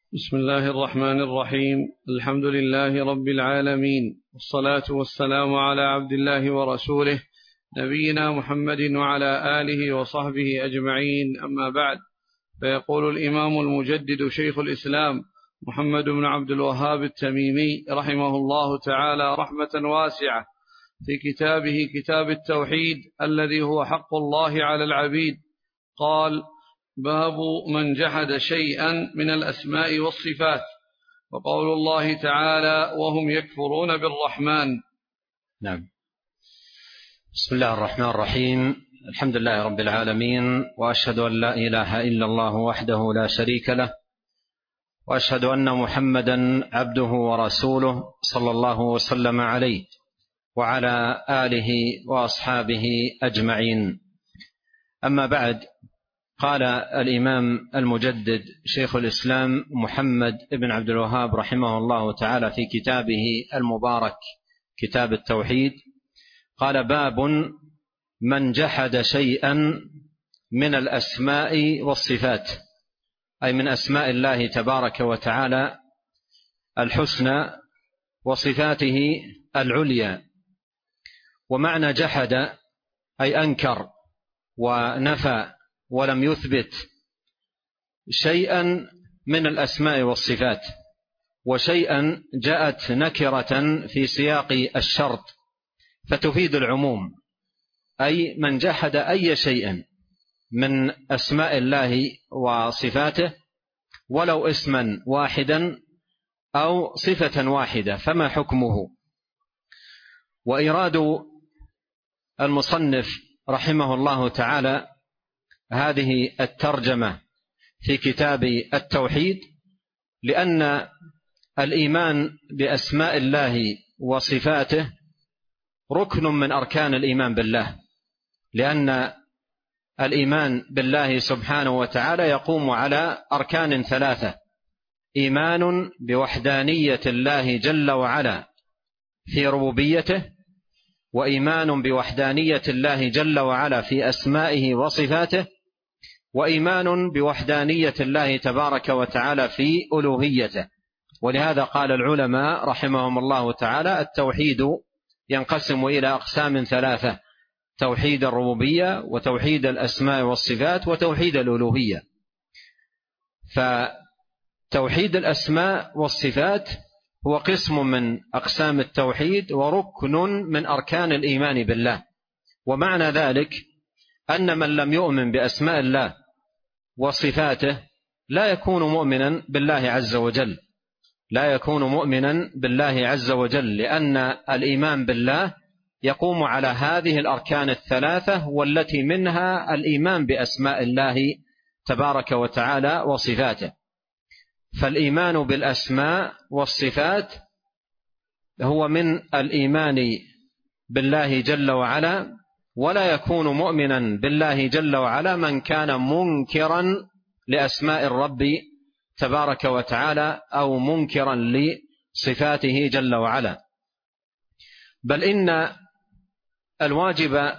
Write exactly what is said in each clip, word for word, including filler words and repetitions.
بسم الله الرحمن الرحيم. الحمد لله رب العالمين، والصلاة والسلام على عبد الله ورسوله نبينا محمد وعلى آله وصحبه أجمعين، أما بعد. فيقول الإمام المجدد شيخ الإسلام محمد بن عبد الوهاب التميمي رحمه الله تعالى رحمة واسعة في كتابه كتاب التوحيد الذي هو حق الله على العبيد، قال: باب من جحد شيئا من الأسماء والصفات، وقول الله تعالى: وهم يكفرون بالرحمن. نعم. بسم الله الرحمن الرحيم. الحمد لله رب العالمين، وأشهد أن لا إله إلا الله وحده لا شريك له، وأشهد أن محمدا عبده ورسوله صلى الله وسلم عليه وعلى آله وأصحابه أجمعين. أما بعد، قال الإمام المجدد شيخ الإسلام محمد بن عبد الوهاب رحمه الله تعالى في كتابه المبارك كتاب التوحيد، قال: باب من جحد شيئا من الأسماء والصفات، أي من أسماء الله تبارك وتعالى الحسنى وصفاته العليا. ومعنى جحد أي أنكر ونفى ولم يثبت شيئا من الأسماء والصفات، وشيئا جاءت نكرة في سياق الشرط فتفيد العموم، أي من جحد أي شيء من أسماء الله وصفاته ولو اسما واحدا أو صفة واحدة فما حكمه. وإراد المصنف رحمه الله تعالى هذه الترجمة في كتاب التوحيد لأن الإيمان بأسماء الله وصفاته ركن من أركان الإيمان بالله، لأن الإيمان بالله سبحانه وتعالى يقوم على أركان ثلاثة: إيمان بوحدانية الله جل وعلا في ربوبيته، وإيمان بوحدانية الله جل وعلا في أسمائه وصفاته، وإيمان بوحدانية الله تبارك وتعالى في ألوهيته. ولهذا قال العلماء رحمهم الله تعالى: التوحيد ينقسم إلى أقسام ثلاثة: توحيد الربوبية، وتوحيد الأسماء والصفات، وتوحيد الألوهية. فتوحيد الأسماء والصفات هو قسم من أقسام التوحيد وركن من أركان الإيمان بالله. ومعنى ذلك أن من لم يؤمن بأسماء الله وصفاته لا يكون مؤمنا بالله عز وجل، لا يكون مؤمنا بالله عز وجل، لأن الإيمان بالله يقوم على هذه الأركان الثلاثة، والتي منها الإيمان بأسماء الله تبارك وتعالى وصفاته. فالإيمان بالأسماء والصفات هو من الإيمان بالله جل وعلا، ولا يكون مؤمنا بالله جل وعلا من كان منكرا لأسماء الرب تبارك وتعالى أو منكرا لصفاته جل وعلا. بل إن الواجب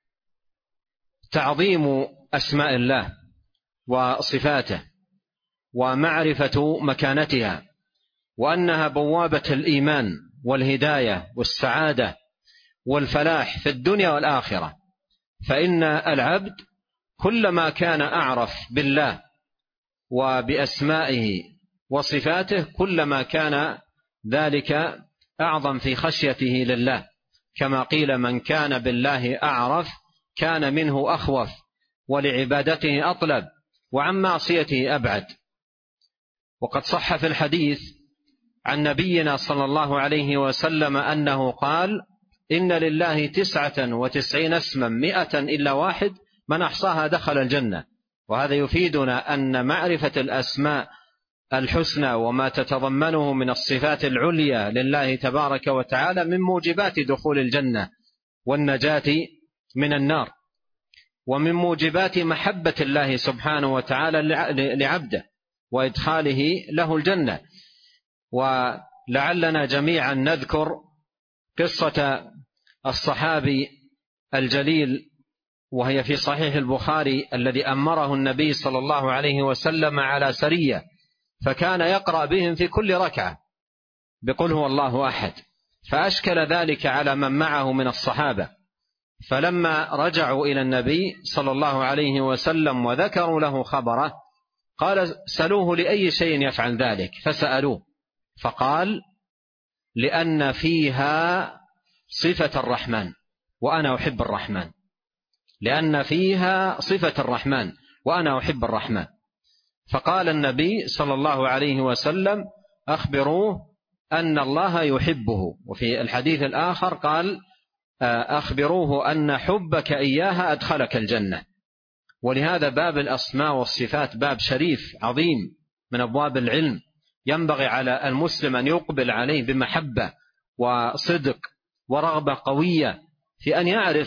تعظيم أسماء الله وصفاته ومعرفة مكانتها، وأنها بوابة الإيمان والهداية والسعادة والفلاح في الدنيا والآخرة. فإن العبد كلما كان أعرف بالله وبأسمائه وصفاته كلما كان ذلك أعظم في خشيته لله، كما قيل: من كان بالله أعرف كان منه أخوف، ولعبادته أطلب، وعن معصيته أبعد. وقد صح في الحديث عن نبينا صلى الله عليه وسلم أنه قال: إن لله تسعة وتسعين اسما مئة إلا واحد من أحصاها دخل الجنة. وهذا يفيدنا أن معرفة الأسماء الحسنى وما تتضمنه من الصفات العليا لله تبارك وتعالى من موجبات دخول الجنة والنجاة من النار، ومن موجبات محبة الله سبحانه وتعالى لعبده وإدخاله له الجنة. ولعلنا جميعا نذكر قصة الصحابي الجليل، وهي في صحيح البخاري، الذي أمره النبي صلى الله عليه وسلم على سرية فكان يقرأ بهم في كل ركعة بقل هو الله أحد، فأشكل ذلك على من معه من الصحابة، فلما رجعوا إلى النبي صلى الله عليه وسلم وذكروا له خبره قال سألوه لأي شيء يفعل ذلك، فسألوه فقال لأن فيها صفة الرحمن وأنا أحب الرحمن، لأن فيها صفة الرحمن وأنا أحب الرحمن. فقال النبي صلى الله عليه وسلم أخبروه أن الله يحبه. وفي الحديث الآخر قال أخبروه أن حبك إياها أدخلك الجنة. ولهذا باب الأسماء والصفات باب شريف عظيم من أبواب العلم، ينبغي على المسلم أن يقبل عليه بمحبة وصدق ورغبة قوية في أن يعرف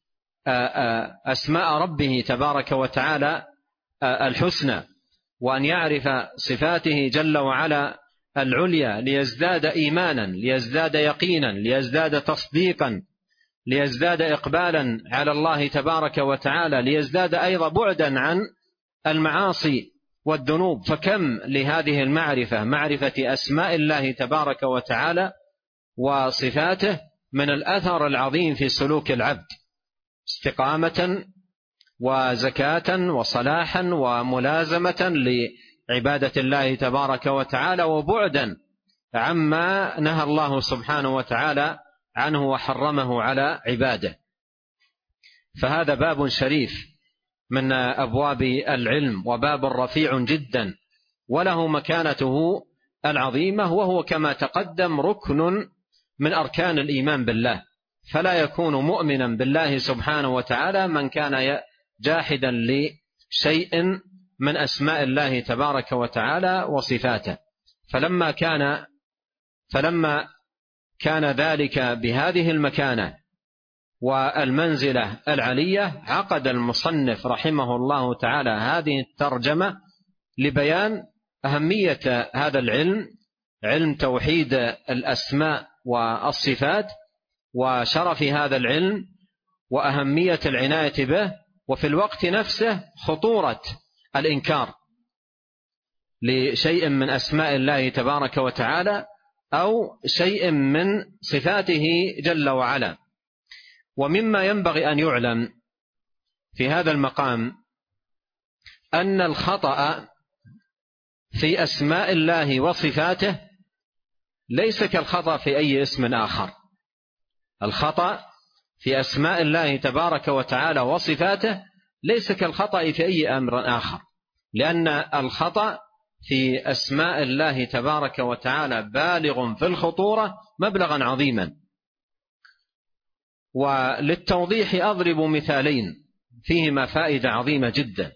أسماء ربه تبارك وتعالى الحسنى، وأن يعرف صفاته جل وعلا العليا، ليزداد إيمانا، ليزداد يقينا، ليزداد تصديقا، ليزداد إقبالا على الله تبارك وتعالى، ليزداد أيضا بعدا عن المعاصي والذنوب. فكم لهذه المعرفة، معرفة أسماء الله تبارك وتعالى وصفاته، من الأثر العظيم في سلوك العبد، استقامة وزكاة وصلاحا وملازمة لعبادة الله تبارك وتعالى، وبعدا عما نهى الله سبحانه وتعالى عنه وحرمه على عباده. فهذا باب شريف من أبواب العلم، وباب رفيع جدا وله مكانته العظيمة، وهو كما تقدم ركن من أركان الإيمان بالله. فلا يكون مؤمنا بالله سبحانه وتعالى من كان جاحدا لشيء من أسماء الله تبارك وتعالى وصفاته. فلما كان فلما كان ذلك بهذه المكانة والمنزلة العلية، عقد المصنف رحمه الله تعالى هذه الترجمة لبيان أهمية هذا العلم، علم توحيد الأسماء والصفات، وشرف هذا العلم وأهمية العناية به، وفي الوقت نفسه خطورة الإنكار لشيء من أسماء الله تبارك وتعالى أو شيء من صفاته جل وعلا. ومما ينبغي أن يعلم في هذا المقام أن الخطأ في أسماء الله وصفاته ليس كالخطأ في أي اسم آخر. الخطأ في أسماء الله تبارك وتعالى وصفاته ليس كالخطأ في أي أمر آخر، لأن الخطأ في أسماء الله تبارك وتعالى بالغ في الخطورة مبلغا عظيما. وللتوضيح أضرب مثالين فيهما فائدة عظيمة جدا،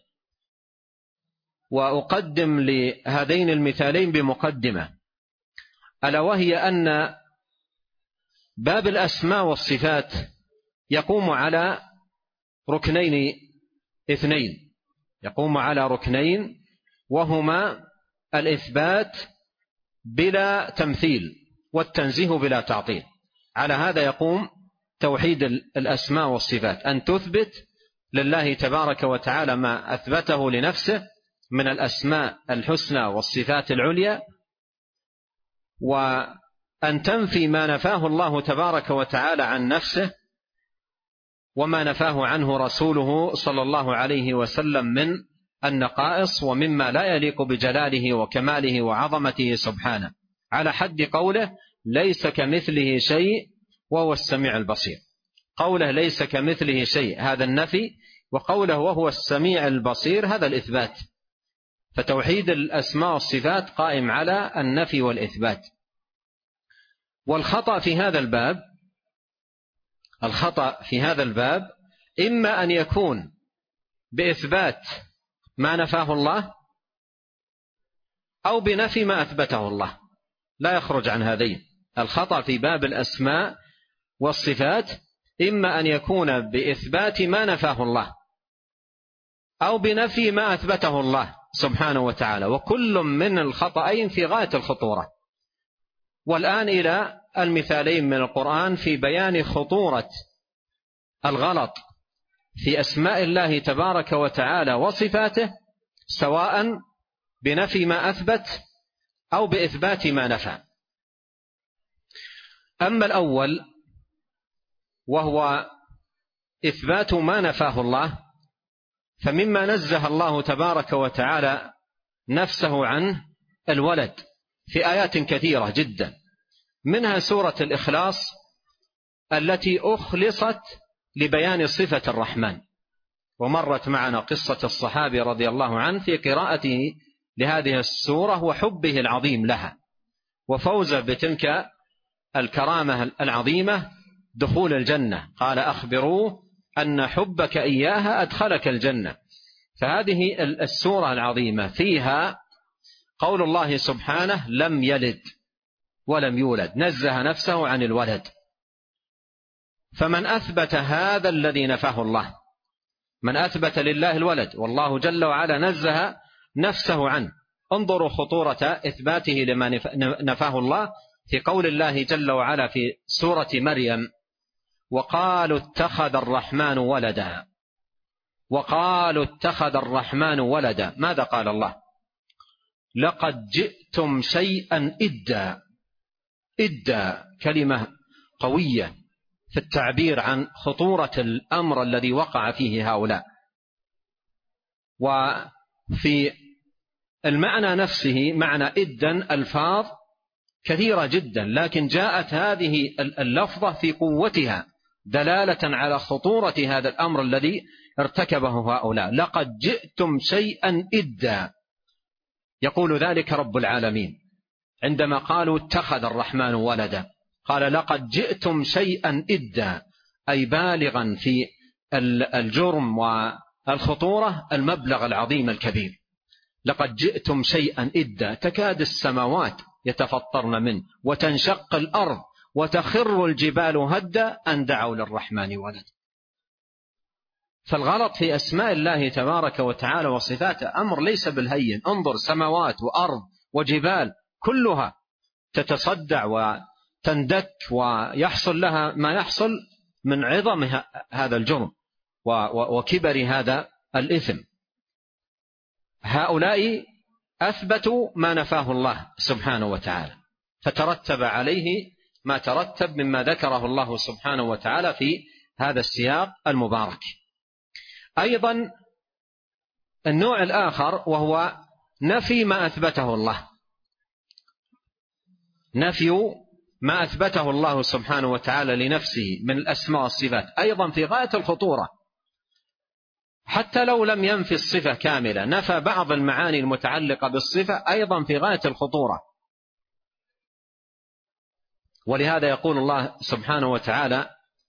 وأقدم لهذين المثالين بمقدمة، ألا وهي أن باب الأسماء والصفات يقوم على ركنين اثنين، يقوم على ركنين وهما الإثبات بلا تمثيل والتنزيه بلا تعطيل. على هذا يقوم توحيد الأسماء والصفات، أن تثبت لله تبارك وتعالى ما أثبته لنفسه من الأسماء الحسنى والصفات العليا، وأن تنفي ما نفاه الله تبارك وتعالى عن نفسه وما نفاه عنه رسوله صلى الله عليه وسلم من النقائص ومما لا يليق بجلاله وكماله وعظمته سبحانه، على حد قوله ليس كمثله شيء وهو السميع البصير. قوله ليس كمثله شيء هذا النفي، وقوله وهو السميع البصير هذا الإثبات. فتوحيد الأسماء والصفات قائم على النفي والإثبات. والخطأ في هذا الباب الخطأ في هذا الباب إما أن يكون بإثبات ما نفاه الله أو بنفي ما أثبته الله، لا يخرج عن هذين. الخطأ في باب الأسماء والصفات إما أن يكون بإثبات ما نفاه الله أو بنفي ما أثبته الله سبحانه وتعالى، وكل من الخطأين في غاية الخطورة. والآن إلى المثالين من القرآن في بيان خطورة الغلط في أسماء الله تبارك وتعالى وصفاته، سواء بنفي ما أثبت أو بإثبات ما نفى. أما الأول وهو إثبات ما نفاه الله، فمما نزه الله تبارك وتعالى نفسه عنه الولد في آيات كثيرة جدا، منها سورة الإخلاص التي أخلصت لبيان صفة الرحمن، ومرت معنا قصة الصحابي رضي الله عنه في قراءته لهذه السورة وحبه العظيم لها وفوزه بتلك الكرامة العظيمة دخول الجنة. قال أخبروه أن حبك إياها أدخلك الجنة. فهذه السورة العظيمة فيها قول الله سبحانه لم يلد ولم يولد، نزه نفسه عن الولد. فمن أثبت هذا الذي نفاه الله، من أثبت لله الولد والله جل وعلا نزه نفسه عنه، انظروا خطورة إثباته لما نفاه الله في قول الله جل وعلا في سورة مريم وقالوا اتخذ الرحمن ولدا، وقالوا اتخذ الرحمن ولدا. ماذا قال الله؟ لقد جئتم شيئا إدا. إدا كلمة قوية في التعبير عن خطورة الأمر الذي وقع فيه هؤلاء. وفي المعنى نفسه معنى إدا ألفاظ كثيرة جدا، لكن جاءت هذه اللفظة في قوتها دلالة على خطورة هذا الأمر الذي ارتكبه هؤلاء. لقد جئتم شيئا إدا، يقول ذلك رب العالمين عندما قالوا اتخذ الرحمن ولدا، قال لقد جئتم شيئا إدا، أي بالغا في الجرم والخطورة المبلغ العظيم الكبير. لقد جئتم شيئا إدا، تكاد السماوات يتفطرن منه وتنشق الأرض وتخر الجبال هدا أن دعوا للرحمن ولد. فالغلط في أسماء الله تبارك وتعالى وصفاته أمر ليس بالهين. انظر سماوات وأرض وجبال كلها تتصدع وتندك ويحصل لها ما يحصل من عظم هذا الجرم وكبر هذا الإثم. هؤلاء أثبتوا ما نفاه الله سبحانه وتعالى، فترتب عليه ما ترتب مما ذكره الله سبحانه وتعالى في هذا السياق المبارك. أيضا النوع الآخر وهو نفي ما أثبته الله، نفي ما أثبته الله سبحانه وتعالى لنفسه من الأسماء والصفات، أيضا في غاية الخطورة. حتى لو لم ينفي الصفة كاملة، نفى بعض المعاني المتعلقة بالصفة أيضا في غاية الخطورة. ولهذا يقول الله سبحانه وتعالى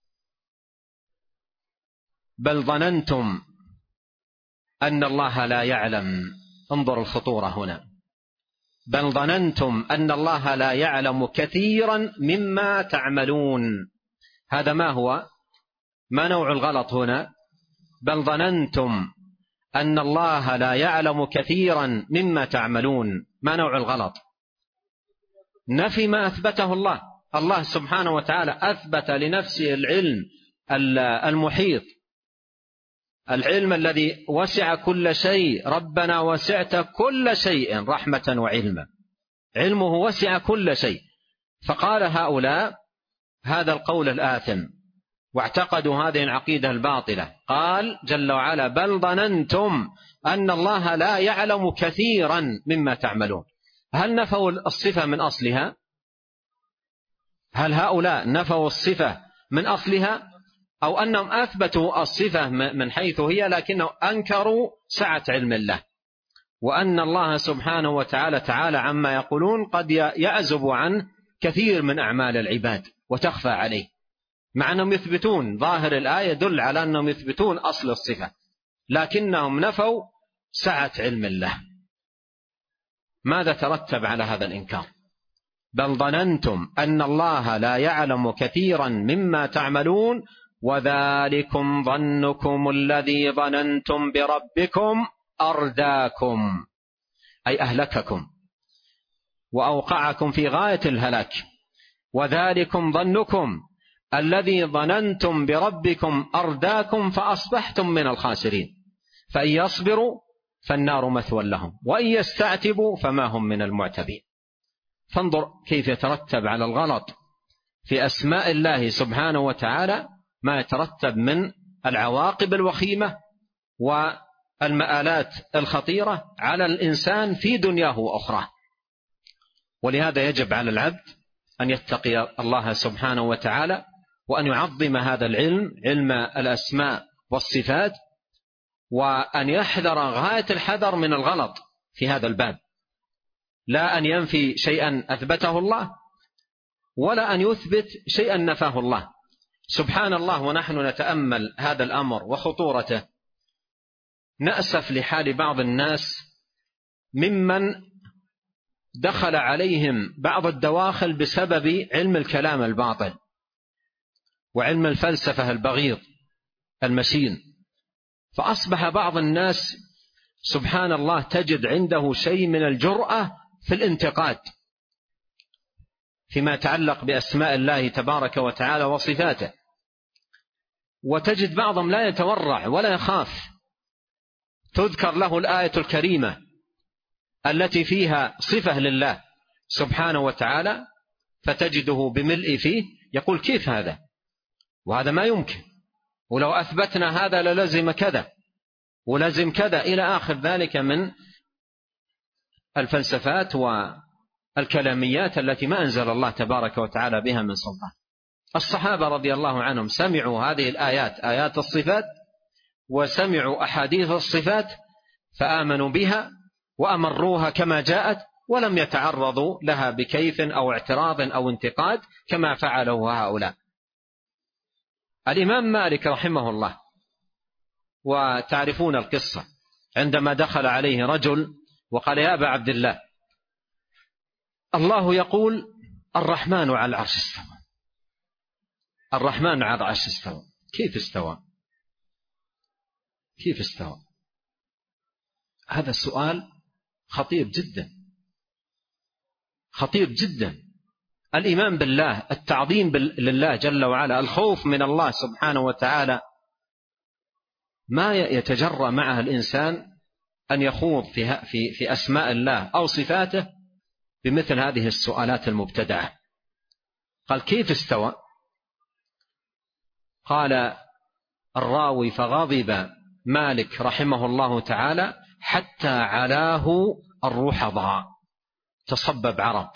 بل ظننتم أن الله لا يعلم. انظر الخطورة هنا، بل ظننتم أن الله لا يعلم كثيرا مما تعملون. هذا ما هو؟ ما نوع الغلط هنا؟ بل ظننتم أن الله لا يعلم كثيرا مما تعملون. ما نوع الغلط؟ نفي ما أثبته الله. الله سبحانه وتعالى أثبت لنفسه العلم المحيط، العلم الذي وسع كل شيء. ربنا وسعت كل شيء رحمة وعلما، علمه وسع كل شيء. فقال هؤلاء هذا القول الآثم واعتقدوا هذه العقيدة الباطلة. قال جل وعلا بل ظننتم أن الله لا يعلم كثيرا مما تعملون. هل نفوا الصفة من أصلها؟ هل هؤلاء نفوا الصفة من أصلها، أو أنهم أثبتوا الصفة من حيث هي لكنهم أنكروا سعة علم الله، وأن الله سبحانه وتعالى تعالى عما يقولون قد يعزب عن كثير من أعمال العباد وتخفى عليه، مع أنهم يثبتون ظاهر الآية يدل على أنهم يثبتون أصل الصفة، لكنهم نفوا سعة علم الله. ماذا ترتب على هذا الإنكار؟ بل ظننتم أن الله لا يعلم كثيرا مما تعملون وذلكم ظنكم الذي ظننتم بربكم أرداكم، أي أهلككم وأوقعكم في غاية الهلاك. وذلكم ظنكم الذي ظننتم بربكم أرداكم فأصبحتم من الخاسرين. فإن يصبروا فالنار مثوى لهم وإن يستعتبوا فما هم من المعتبين. فانظر كيف يترتب على الغلط في أسماء الله سبحانه وتعالى ما يترتب من العواقب الوخيمة والمآلات الخطيرة على الإنسان في دنياه وأخراه. ولهذا يجب على العبد أن يتقي الله سبحانه وتعالى وأن يعظم هذا العلم، علم الأسماء والصفات، وأن يحذر غاية الحذر من الغلط في هذا الباب، لا أن ينفي شيئا أثبته الله ولا أن يثبت شيئا نفاه الله. سبحان الله، ونحن نتأمل هذا الأمر وخطورته نأسف لحال بعض الناس ممن دخل عليهم بعض الدواخل بسبب علم الكلام الباطل وعلم الفلسفة البغيض المشين، فأصبح بعض الناس سبحان الله تجد عنده شيء من الجرأة في الانتقاد فيما يتعلق بأسماء الله تبارك وتعالى وصفاته، وتجد بعضهم لا يتورع ولا يخاف. تذكر له الآية الكريمة التي فيها صفة لله سبحانه وتعالى فتجده بملء فيه يقول كيف هذا، وهذا ما يمكن، ولو أثبتنا هذا للزم كذا ولزم كذا إلى آخر ذلك من الفلسفات والكلاميات التي ما أنزل الله تبارك وتعالى بها من سلطان. الصحابة رضي الله عنهم سمعوا هذه الآيات، آيات الصفات، وسمعوا أحاديث الصفات فآمنوا بها وأمروها كما جاءت ولم يتعرضوا لها بكيف أو اعتراض أو انتقاد كما فعلوا هؤلاء. الإمام مالك رحمه الله، وتعرفون القصة، عندما دخل عليه رجل وقال يا أبا عبد الله، الله يقول الرحمن على العرش استوى، الرحمن على العرش استوى، كيف استوى؟ كيف استوى؟ هذا السؤال خطير جدا، خطير جدا. الإيمان بالله، التعظيم لله جل وعلا، الخوف من الله سبحانه وتعالى، ما يتجرأ معه الإنسان أن يخوض في في في أسماء الله أو صفاته بمثل هذه السؤالات المبتدعة. قال كيف استوى؟ قال الراوي فغضب مالك رحمه الله تعالى حتى علاه الرحضاء، تصبب عرق.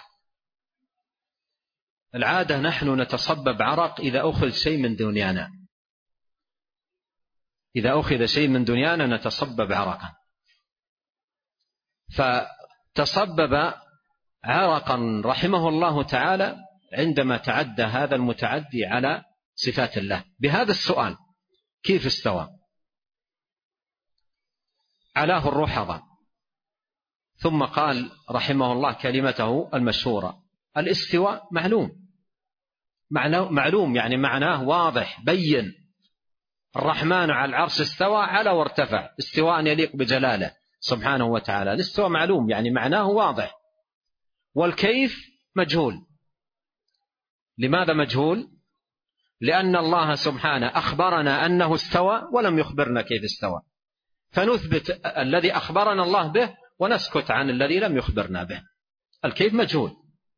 العادة نحن نتصبب عرق إذا أخذ شيء من دنيانا، إذا أخذ شيء من دنيانا نتصبب عرقا، فتصبب عرقا رحمه الله تعالى عندما تعدى هذا المتعدي على صفات الله بهذا السؤال كيف استوى؟ علاه الرحضة. ثم قال رحمه الله كلمته المشهورة: الاستواء معلوم، معلوم يعني معناه واضح بين. الرحمن على العرش استوى، على وارتفع، استواء يليق بجلاله سبحانه وتعالى. الاستواء معلوم يعني معناه واضح، والكيف مجهول. لماذا مجهول؟ لأن الله سبحانه أخبرنا أنه استوى ولم يخبرنا كيف استوى، فنثبت الذي أخبرنا الله به ونسكت عن الذي لم يخبرنا به. الكيف مجهول،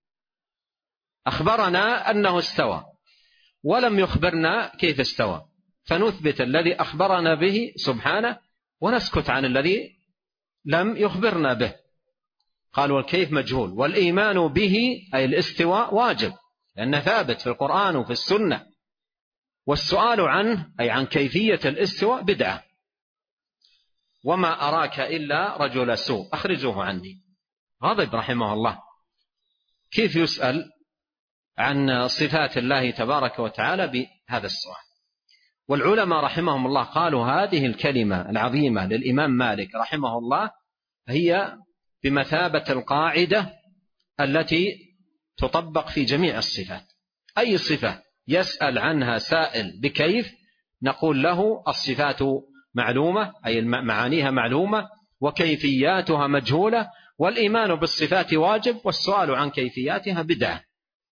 أخبرنا أنه استوى ولم يخبرنا كيف استوى، فنثبت الذي أخبرنا به سبحانه ونسكت عن الذي لم يخبرنا به. قال والكيف مجهول، والإيمان به أي الاستواء واجب لأنه ثابت في القرآن وفي السنة، والسؤال عنه أي عن كيفية الاستواء بدعة. وما أراك إلا رجل سوء أخرجوه عني. غضب رحمه الله، كيف يسأل عن صفات الله تبارك وتعالى بهذا السؤال؟ والعلماء رحمهم الله قالوا هذه الكلمة العظيمة للإمام مالك رحمه الله هي بمثابة القاعدة التي تطبق في جميع الصفات. أي صفة يسأل عنها سائل بكيف نقول له الصفات معلومة أي معانيها معلومة وكيفياتها مجهولة، والإيمان بالصفات واجب، والسؤال عن كيفياتها بدعة،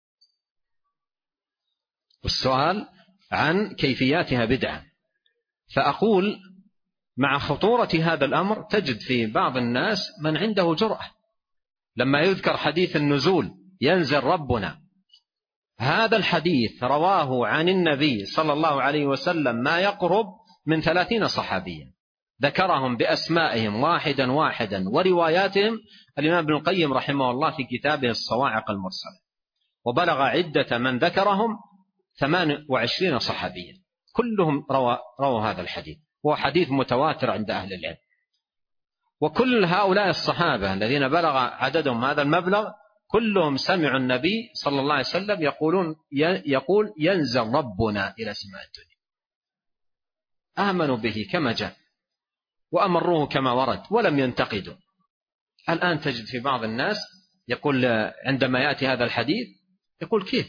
والسؤال عن كيفياتها بدعة. فأقول مع خطورة هذا الأمر تجد في بعض الناس من عنده جرأة لما يذكر حديث النزول ينزل ربنا. هذا الحديث رواه عن النبي صلى الله عليه وسلم ما يقرب من ثلاثين صحابيا، ذكرهم بأسمائهم واحدا واحدا ورواياتهم الإمام ابن القيم رحمه الله في كتابه الصواعق المرسلة، وبلغ عدة من ذكرهم ثمان وعشرين صحابيا، كلهم روى, روى هذا الحديث، هو حديث متواتر عند أهل العلم. وكل هؤلاء الصحابة الذين بلغ عددهم هذا المبلغ كلهم سمعوا النبي صلى الله عليه وسلم يقولون يقول ينزل ربنا إلى سماء الدنيا، آمنوا به كما جاء وأمروه كما ورد ولم ينتقدوا. الآن تجد في بعض الناس يقول عندما يأتي هذا الحديث يقول كيف،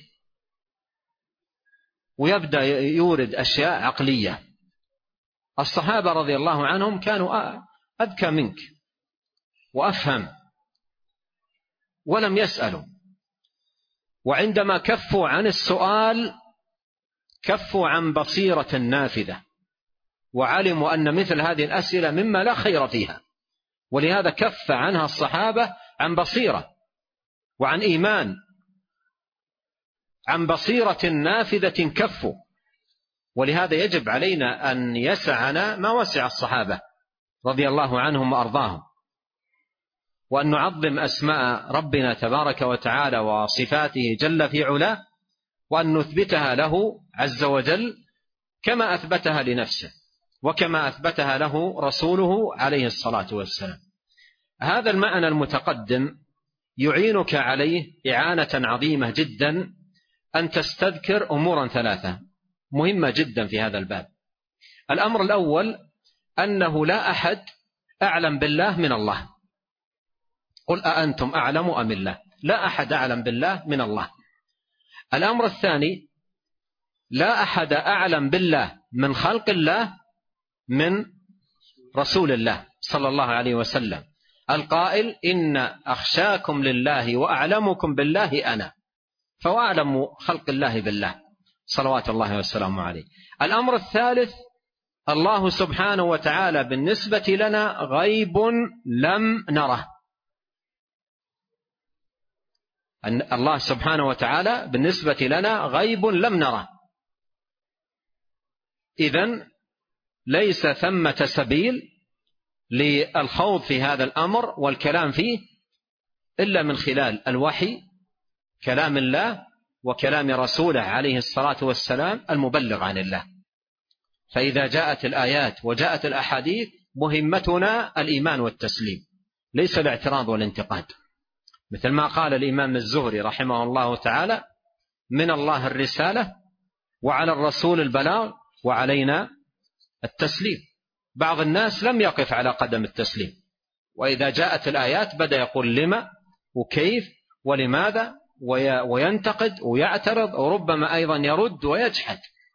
ويبدأ يورد أشياء عقلية. الصحابة رضي الله عنهم كانوا أذكى منك وأفهم ولم يسألوا، وعندما كفوا عن السؤال كفوا عن بصيرة نافذة، وعلموا أن مثل هذه الأسئلة مما لا خير فيها، ولهذا كف عنها الصحابة عن بصيرة وعن إيمان، عن بصيرة نافذة كفوا. ولهذا يجب علينا أن يسعنا ما وسع الصحابة رضي الله عنهم وأرضاهم، وأن نعظم أسماء ربنا تبارك وتعالى وصفاته جل في علاه، وأن نثبتها له عز وجل كما أثبتها لنفسه وكما أثبتها له رسوله عليه الصلاة والسلام. هذا المعنى المتقدم يعينك عليه إعانة عظيمة جدا أن تستذكر أمورا ثلاثة مهمة جدا في هذا الباب. الأمر الأول أنه لا أحد أعلم بالله من الله، قل أأنتم أعلم أم الله، لا أحد أعلم بالله من الله. الأمر الثاني لا أحد أعلم بالله من خلق الله من رسول الله صلى الله عليه وسلم، القائل إن أخشاكم لله وأعلمكم بالله أنا، فهو أعلم خلق الله بالله صلوات الله والسلام عليه. الأمر الثالث الله سبحانه وتعالى بالنسبة لنا غيب لم نره، أن الله سبحانه وتعالى بالنسبة لنا غيب لم نره، إذن ليس ثمة سبيل للخوض في هذا الأمر والكلام فيه إلا من خلال الوحي، كلام الله وكلام رسوله عليه الصلاة والسلام المبلغ عن الله. فإذا جاءت الآيات وجاءت الأحاديث مهمتنا الإيمان والتسليم، ليس الاعتراض والانتقاد، مثل ما قال الإمام الزهري رحمه الله تعالى: من الله الرسالة وعلى الرسول البلاغ وعلينا التسليم. بعض الناس لم يقف على قدم التسليم، وإذا جاءت الآيات بدأ يقول لما وكيف ولماذا، وينتقد ويعترض، وربما أيضا يرد ويجحد.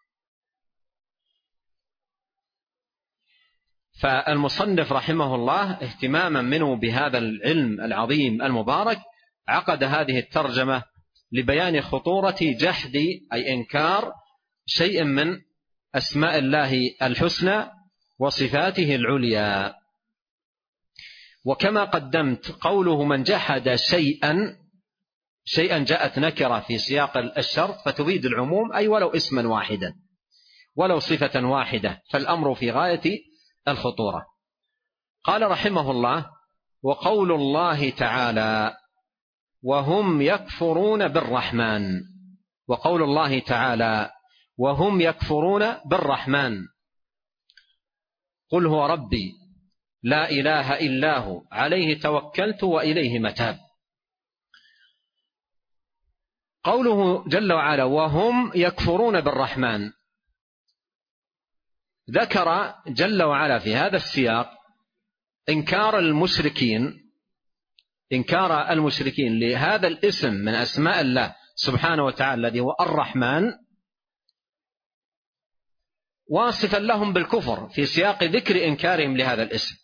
فالمصنف رحمه الله اهتماما منه بهذا العلم العظيم المبارك عقد هذه الترجمة لبيان خطورة جحد أي إنكار شيء من أسماء الله الحسنى وصفاته العليا. وكما قدمت قوله من جحد شيئا، شيئا جاءت نكرة في سياق الشرط فتفيد العموم، أي ولو اسما واحدا ولو صفة واحدة، فالأمر في غاية الخطورة. قال رحمه الله: وقول الله تعالى وهم يكفرون بالرحمن، وقول الله تعالى وهم يكفرون بالرحمن قل هو ربي لا إله إلا هو عليه توكلت وإليه متاب. قوله جل وعلا وهم يكفرون بالرحمن، ذكر جل وعلا في هذا السياق إنكار المشركين إنكار المشركين لهذا الاسم من أسماء الله سبحانه وتعالى الذي هو الرحمن، واصفا لهم بالكفر في سياق ذكر إنكارهم لهذا الاسم،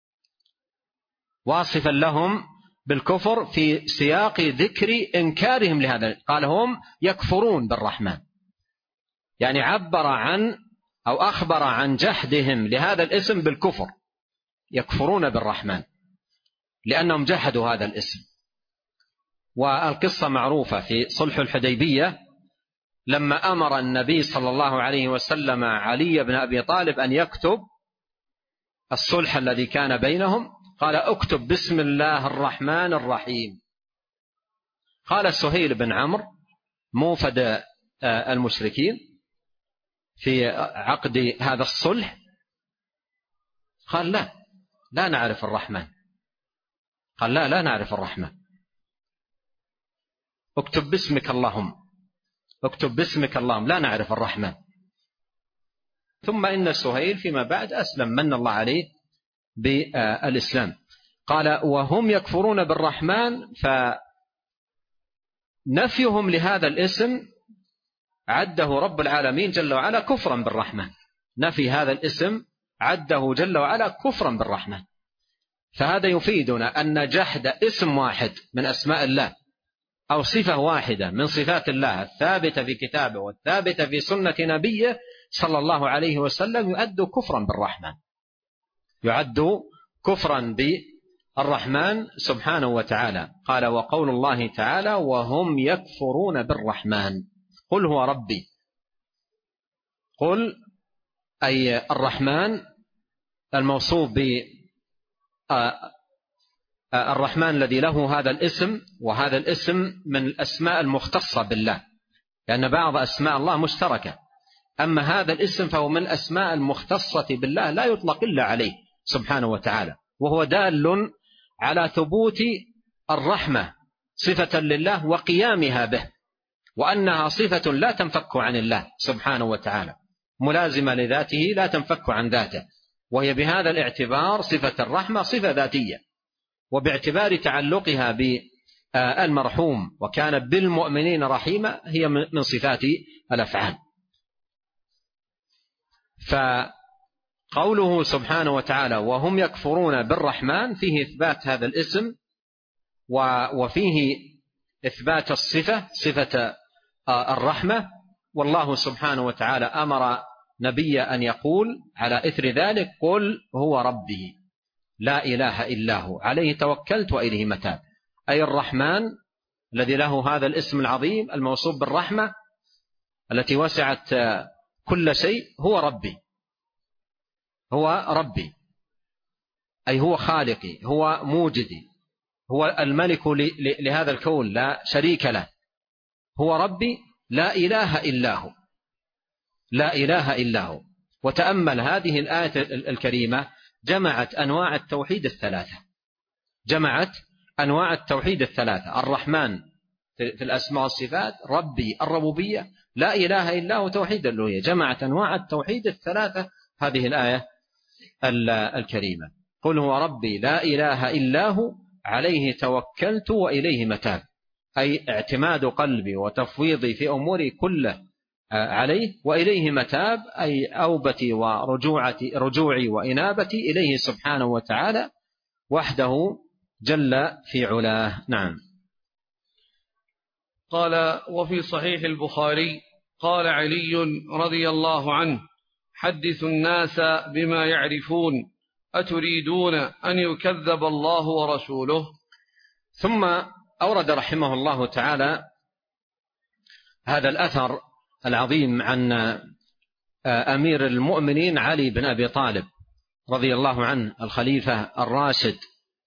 واصفا لهم بالكفر في سياق ذكر إنكارهم لهذا، قال هم يكفرون بالرحمن، يعني عبر عن أو أخبر عن جحدهم لهذا الاسم بالكفر، يكفرون بالرحمن لأنهم جحدوا هذا الاسم. والقصة معروفة في صلح الحديبية، لما أمر النبي صلى الله عليه وسلم علي بن أبي طالب أن يكتب الصلح الذي كان بينهم، قال اكتب بسم الله الرحمن الرحيم. قال سهيل بن عمرو موفد المشركين في عقد هذا الصلح، قال لا لا نعرف الرحمن، قال لا لا نعرف الرحمن، اكتب باسمك اللهم، اكتب باسمك اللهم، لا نعرف الرحمن. ثم إن سهيل فيما بعد أسلم من الله عليه بالإسلام. قال وهم يكفرون بالرحمن، فنفيهم لهذا الاسم عده رب العالمين جل وعلا كفرا بالرحمن، نفي هذا الاسم عده جل وعلا كفرا بالرحمن. فهذا يفيدنا أن جحد اسم واحد من أسماء الله أو صفة واحدة من صفات الله الثابتة في كتابه والثابتة في سنة نبيه صلى الله عليه وسلم يعد كفرا بالرحمن، يعد كفرا بالرحمن سبحانه وتعالى. قال وقول الله تعالى وهم يكفرون بالرحمن، قل هو ربي، قل أي الرحمن الموصوف بالرحمن الذي له هذا الاسم، وهذا الاسم من الأسماء المختصة بالله، لأن بعض أسماء الله مشتركة، أما هذا الاسم فهو من الأسماء المختصة بالله لا يطلق إلا عليه سبحانه وتعالى، وهو دال على ثبوت الرحمة صفة لله وقيامها به، وأنها صفة لا تنفك عن الله سبحانه وتعالى، ملازمة لذاته لا تنفك عن ذاته، وهي بهذا الاعتبار صفة الرحمة صفة ذاتية، وباعتبار تعلقها بالمرحوم وكان بالمؤمنين رحيما هي من صفات الأفعال. فقوله سبحانه وتعالى وهم يكفرون بالرحمن فيه إثبات هذا الاسم، وفيه إثبات الصفة صفة الرحمة. والله سبحانه وتعالى أمر نبي أن يقول على إثر ذلك قل هو ربي لا إله إلا هو عليه توكلت وإليه متاب، أي الرحمن الذي له هذا الاسم العظيم الموصوف بالرحمة التي وسعت كل شيء هو ربي، هو ربي أي هو خالقي، هو موجدي، هو الملك لهذا الكون لا شريك له، هو ربي لا إله إلا هو، لا إله إلا هو. وتأمل هذه الآية الكريمة جمعت أنواع التوحيد الثلاثة، جمعت أنواع التوحيد الثلاثة، الرحمن في الأسماء والصفات، ربي الربوبية، لا إله إلا هو توحيد الألوهية، جمعت أنواع التوحيد الثلاثة هذه الآية الكريمة. قل هو ربي لا إله إلا هو عليه توكلت وإليه متاب، أي اعتماد قلبي وتفويضي في أموري كله عليه، وإليه متاب أي أوبتي ورجوعتي رجوعي وإنابتي إليه سبحانه وتعالى وحده جل في علاه. نعم. قال وفي صحيح البخاري قال علي رضي الله عنه حدثوا الناس بما يعرفون أتريدون أن يكذب الله ورسوله. ثم أورد رحمه الله تعالى هذا الأثر العظيم عن أمير المؤمنين علي بن أبي طالب رضي الله عنه الخليفة الراشد،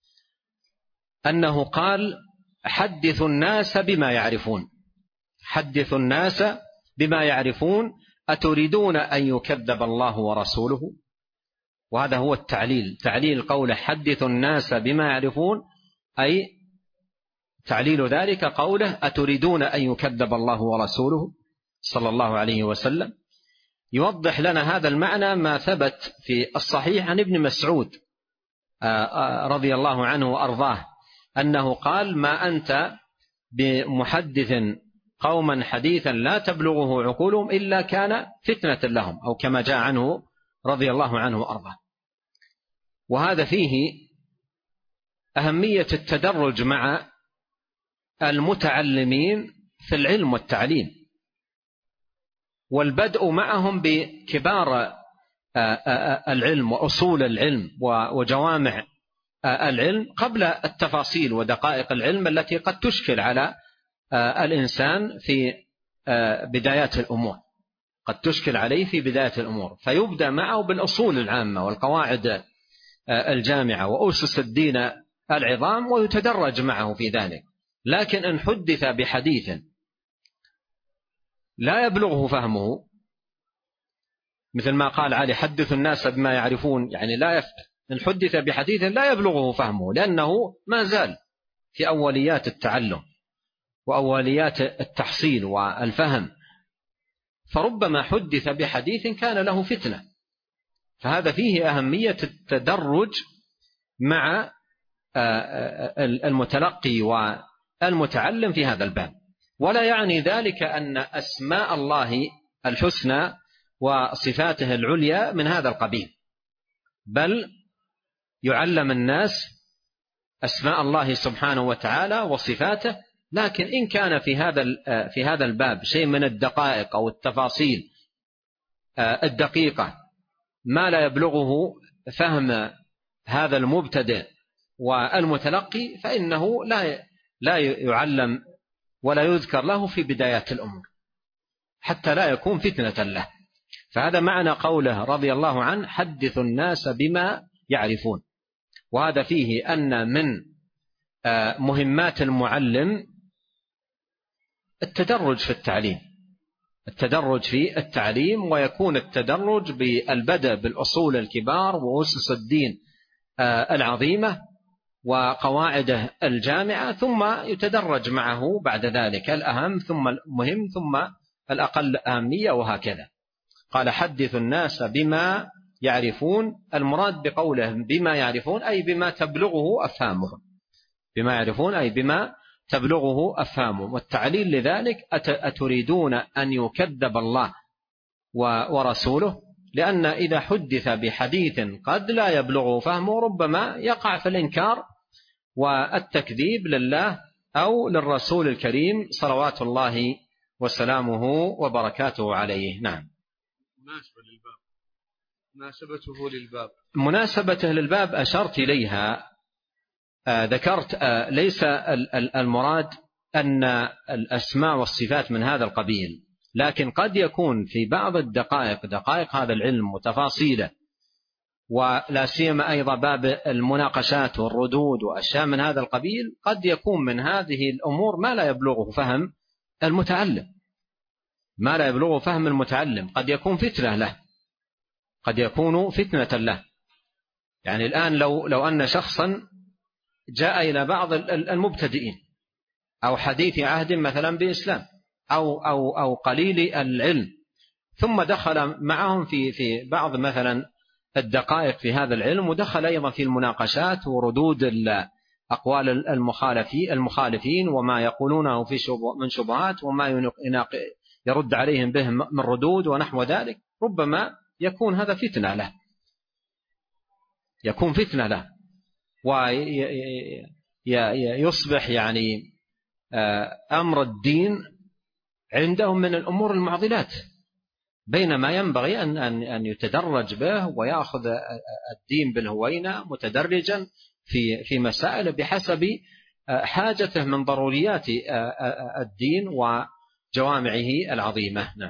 أنه قال حدثوا الناس بما يعرفون، حدثوا الناس بما يعرفون أتريدون أن يكذب الله ورسوله. وهذا هو التعليل، تعليل قوله حدثوا الناس بما يعرفون، أي تعليل ذلك قوله أتريدون أن يكذب الله ورسوله صلى الله عليه وسلم. يوضح لنا هذا المعنى ما ثبت في الصحيح عن ابن مسعود رضي الله عنه وأرضاه أنه قال ما أنت بمحدث قوما حديثا لا تبلغه عقولهم إلا كان فتنة لهم، أو كما جاء عنه رضي الله عنه وأرضاه. وهذا فيه أهمية التدرج مع المتعلمين في العلم والتعليم، والبدء معهم بكبار العلم وأصول العلم وجوامع العلم قبل التفاصيل ودقائق العلم التي قد تشكل على الإنسان في بدايات الأمور، قد تشكل عليه في بداية الأمور، فيبدأ معه بالأصول العامة والقواعد الجامعة وأسس الدين العظام ويتدرج معه في ذلك. لكن إن حدث بحديث لا يبلغه فهمه، مثل ما قال علي حدث الناس بما يعرفون، يعني لا يفهم، إن حدث بحديث لا يبلغه فهمه لأنه ما زال في أوليات التعلم وأوليات التحصيل والفهم، فربما حدث بحديث كان له فتنة. فهذا فيه أهمية التدرج مع المتلقي والمتعلم في هذا الباب. ولا يعني ذلك أن أسماء الله الحسنى وصفاته العليا من هذا القبيل، بل يعلم الناس أسماء الله سبحانه وتعالى وصفاته، لكن إن كان في هذا في هذا الباب شيء من الدقائق أو التفاصيل الدقيقة ما لا يبلغه فهم هذا المبتدئ والمتلقي، فإنه لا لا يعلم ولا يذكر له في بدايات الأمور حتى لا يكون فتنة له. فهذا معنى قوله رضي الله عنه حدث الناس بما يعرفون. وهذا فيه أن من مهمات المعلم التدرج في التعليم، التدرج في التعليم، ويكون التدرج بالبدء بالأصول الكبار وأسس الدين العظيمة وقواعده الجامعة، ثم يتدرج معه بعد ذلك الأهم ثم المهم ثم الأقل أهمية، وهكذا. قال حدث الناس بما يعرفون، المراد بقوله بما يعرفون أي بما تبلغه أفهامهم، بما يعرفون أي بما تبلغه أفهامهم. والتعليل لذلك أتريدون أن يكذب الله ورسوله؟ لأن إذا حدث بحديث قد لا يبلغه فهمه ربما يقع في الإنكار والتكذيب لله أو للرسول الكريم صلوات الله وسلامه وبركاته عليه. نعم. مناسبة للباب. مناسبته للباب مناسبته للباب أشرت إليها. آه ذكرت آه ليس المراد أن الأسماء والصفات من هذا القبيل، لكن قد يكون في بعض الدقائق دقائق هذا العلم وتفاصيله، ولا سيما أيضا باب المناقشات والردود وأشياء من هذا القبيل، قد يكون من هذه الأمور ما لا يبلغه فهم المتعلم، ما لا يبلغه فهم المتعلم، قد يكون فتنة له، قد يكون فتنة له. يعني الآن لو لو أن شخصا جاء إلى بعض المبتدئين أو حديث عهد مثلا بإسلام أو أو أو قليل العلم، ثم دخل معهم في في بعض مثلا الدقائق في هذا العلم، ودخل أيضا في المناقشات وردود أقوال المخالفين المخالفين وما يقولونه في من شبهات وما يرد عليهم به من ردود ونحو ذلك، ربما يكون هذا فتنة له، يكون فتنة له، ويصبح يعني أمر الدين عندهم من الأمور المعضلات، بينما ينبغي أن أن يتدرج به ويأخذ الدين بالهوينة متدرجا في في مسائل بحسب حاجته من ضروريات الدين وجوامعه العظيمة. نعم.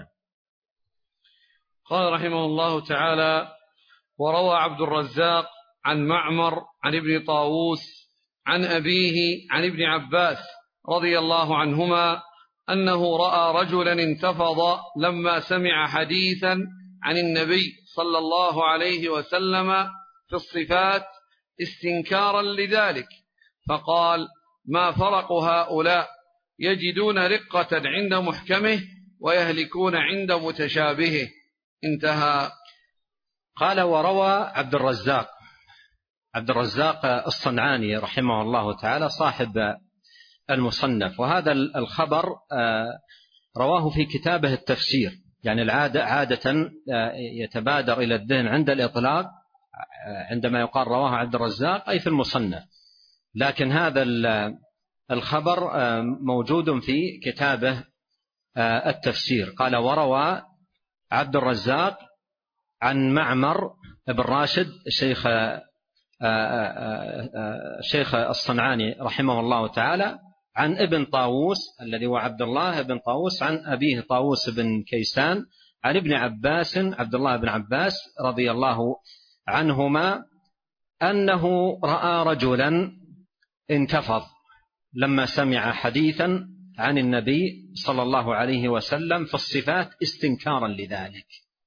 قال رحمه الله تعالى: وروى عبد الرزاق عن معمر عن ابن طاووس عن أبيه عن ابن عباس رضي الله عنهما أنه رأى رجلا انتفض لما سمع حديثا عن النبي صلى الله عليه وسلم في الصفات استنكارا لذلك، فقال: ما فرق هؤلاء، يجدون رقة عند محكمه ويهلكون عند متشابهه. انتهى. قال: وروى عبد الرزاق عبد الرزاق الصنعاني رحمه الله تعالى صاحب المصنف، وهذا الخبر رواه في كتابه التفسير. يعني العادة عادة يتبادر إلى الذهن عند الإطلاق عندما يقال رواه عبد الرزاق أي في المصنف، لكن هذا الخبر موجود في كتابه التفسير. قال: وروى عبد الرزاق عن معمر بن راشد الشيخ الشيخ الصنعاني رحمه الله تعالى عن ابن طاووس الذي هو عبد الله بن طاووس عن أبيه طاووس بن كيسان عن ابن عباس عبد الله بن عباس رضي الله عنهما أنه رأى رجلا انتفض لما سمع حديثا عن النبي صلى الله عليه وسلم في الصفات استنكارا لذلك.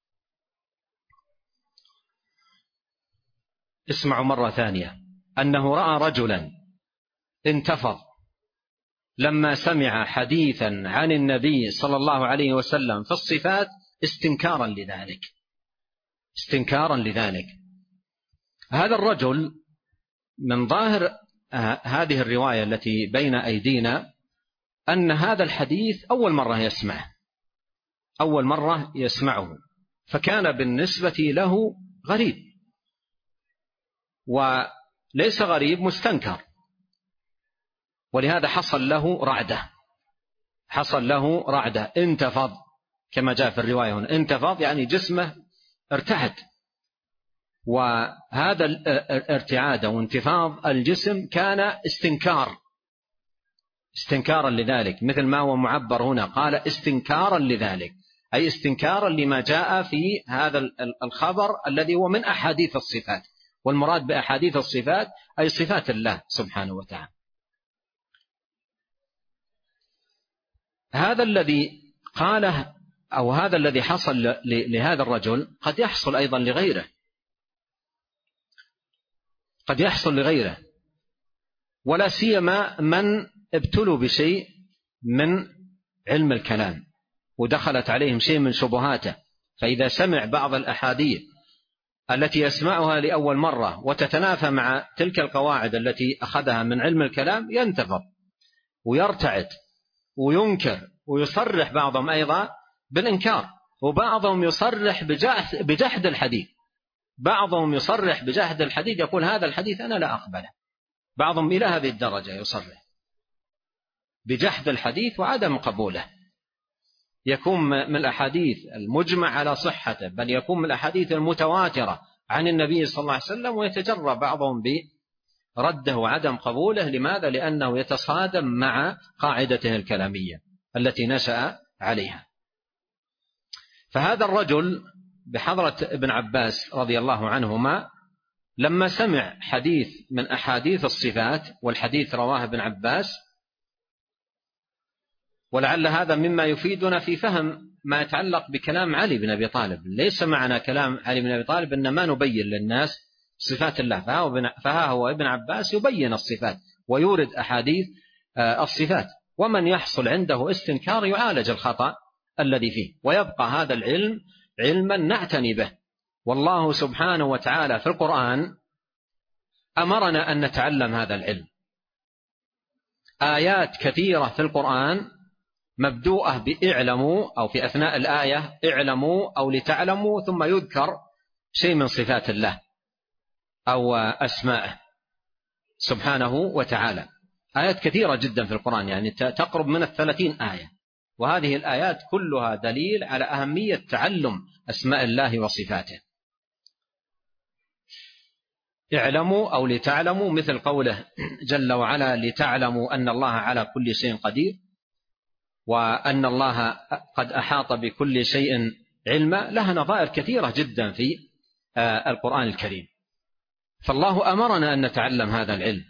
اسمعوا مرة ثانية، أنه رأى رجلا انتفض لما سمع حديثا عن النبي صلى الله عليه وسلم في الصفات استنكارا لذلك استنكارا لذلك. هذا الرجل من ظاهر هذه الرواية التي بين أيدينا أن هذا الحديث أول مرة يسمعه أول مرة يسمعه فكان بالنسبة له غريب، وليس غريب مستنكر، ولهذا حصل له رعدة حصل له رعدة انتفض كما جاء في الرواية هنا، انتفض يعني جسمه ارتعد، وهذا الارتعاد وانتفاض الجسم كان استنكار استنكارا لذلك، مثل ما هو معبر هنا قال استنكارا لذلك، أي استنكارا لما جاء في هذا الخبر الذي هو من أحاديث الصفات، والمراد بأحاديث الصفات أي صفات الله سبحانه وتعالى. هذا الذي قاله أو هذا الذي حصل لهذا الرجل قد يحصل أيضا لغيره قد يحصل لغيره ولا سيما من ابتلوا بشيء من علم الكلام ودخلت عليهم شيء من شبهاته، فإذا سمع بعض الأحاديث التي يسمعها لأول مرة وتتنافى مع تلك القواعد التي أخذها من علم الكلام ينتفض ويرتعد وينكر، ويصرح بعضهم أيضا بالإنكار، وبعضهم يصرح بجحد الحديث بعضهم يصرح بجحد الحديث يقول هذا الحديث أنا لا أقبله، بعضهم إلى هذه الدرجة يصرح بجحد الحديث وعدم قبوله، يكون من الأحاديث المجمع على صحته، بل يكون من الأحاديث المتواترة عن النبي صلى الله عليه وسلم، ويتجرى بعضهم برده وعدم قبوله. لماذا؟ لأنه يتصادم مع قاعدته الكلامية التي نشأ عليها. فهذا الرجل بحضرة ابن عباس رضي الله عنهما لما سمع حديث من أحاديث الصفات، والحديث رواه ابن عباس، ولعل هذا مما يفيدنا في فهم ما يتعلق بكلام علي بن أبي طالب. ليس معنا كلام علي بن أبي طالب إنما نبين للناس صفات الله، فها هو ابن عباس يبين الصفات ويورد أحاديث الصفات، ومن يحصل عنده استنكار يعالج الخطأ الذي فيه، ويبقى هذا العلم علما نعتني به. والله سبحانه وتعالى في القرآن أمرنا أن نتعلم هذا العلم، آيات كثيرة في القرآن مبدوءة بإعلموا أو في أثناء الآية اعلموا أو لتعلموا، ثم يذكر شيء من صفات الله أو أسمائه سبحانه وتعالى. آيات كثيرة جدا في القرآن، يعني تقرب من الثلاثين آية، وهذه الآيات كلها دليل على أهمية تعلم أسماء الله وصفاته. اعلموا أو لتعلموا، مثل قوله جل وعلا لتعلموا أن الله على كل شيء قدير، وأن الله قد أحاط بكل شيء علما، لها نظائر كثيرة جدا في القرآن الكريم. فالله أمرنا أن نتعلم هذا العلم،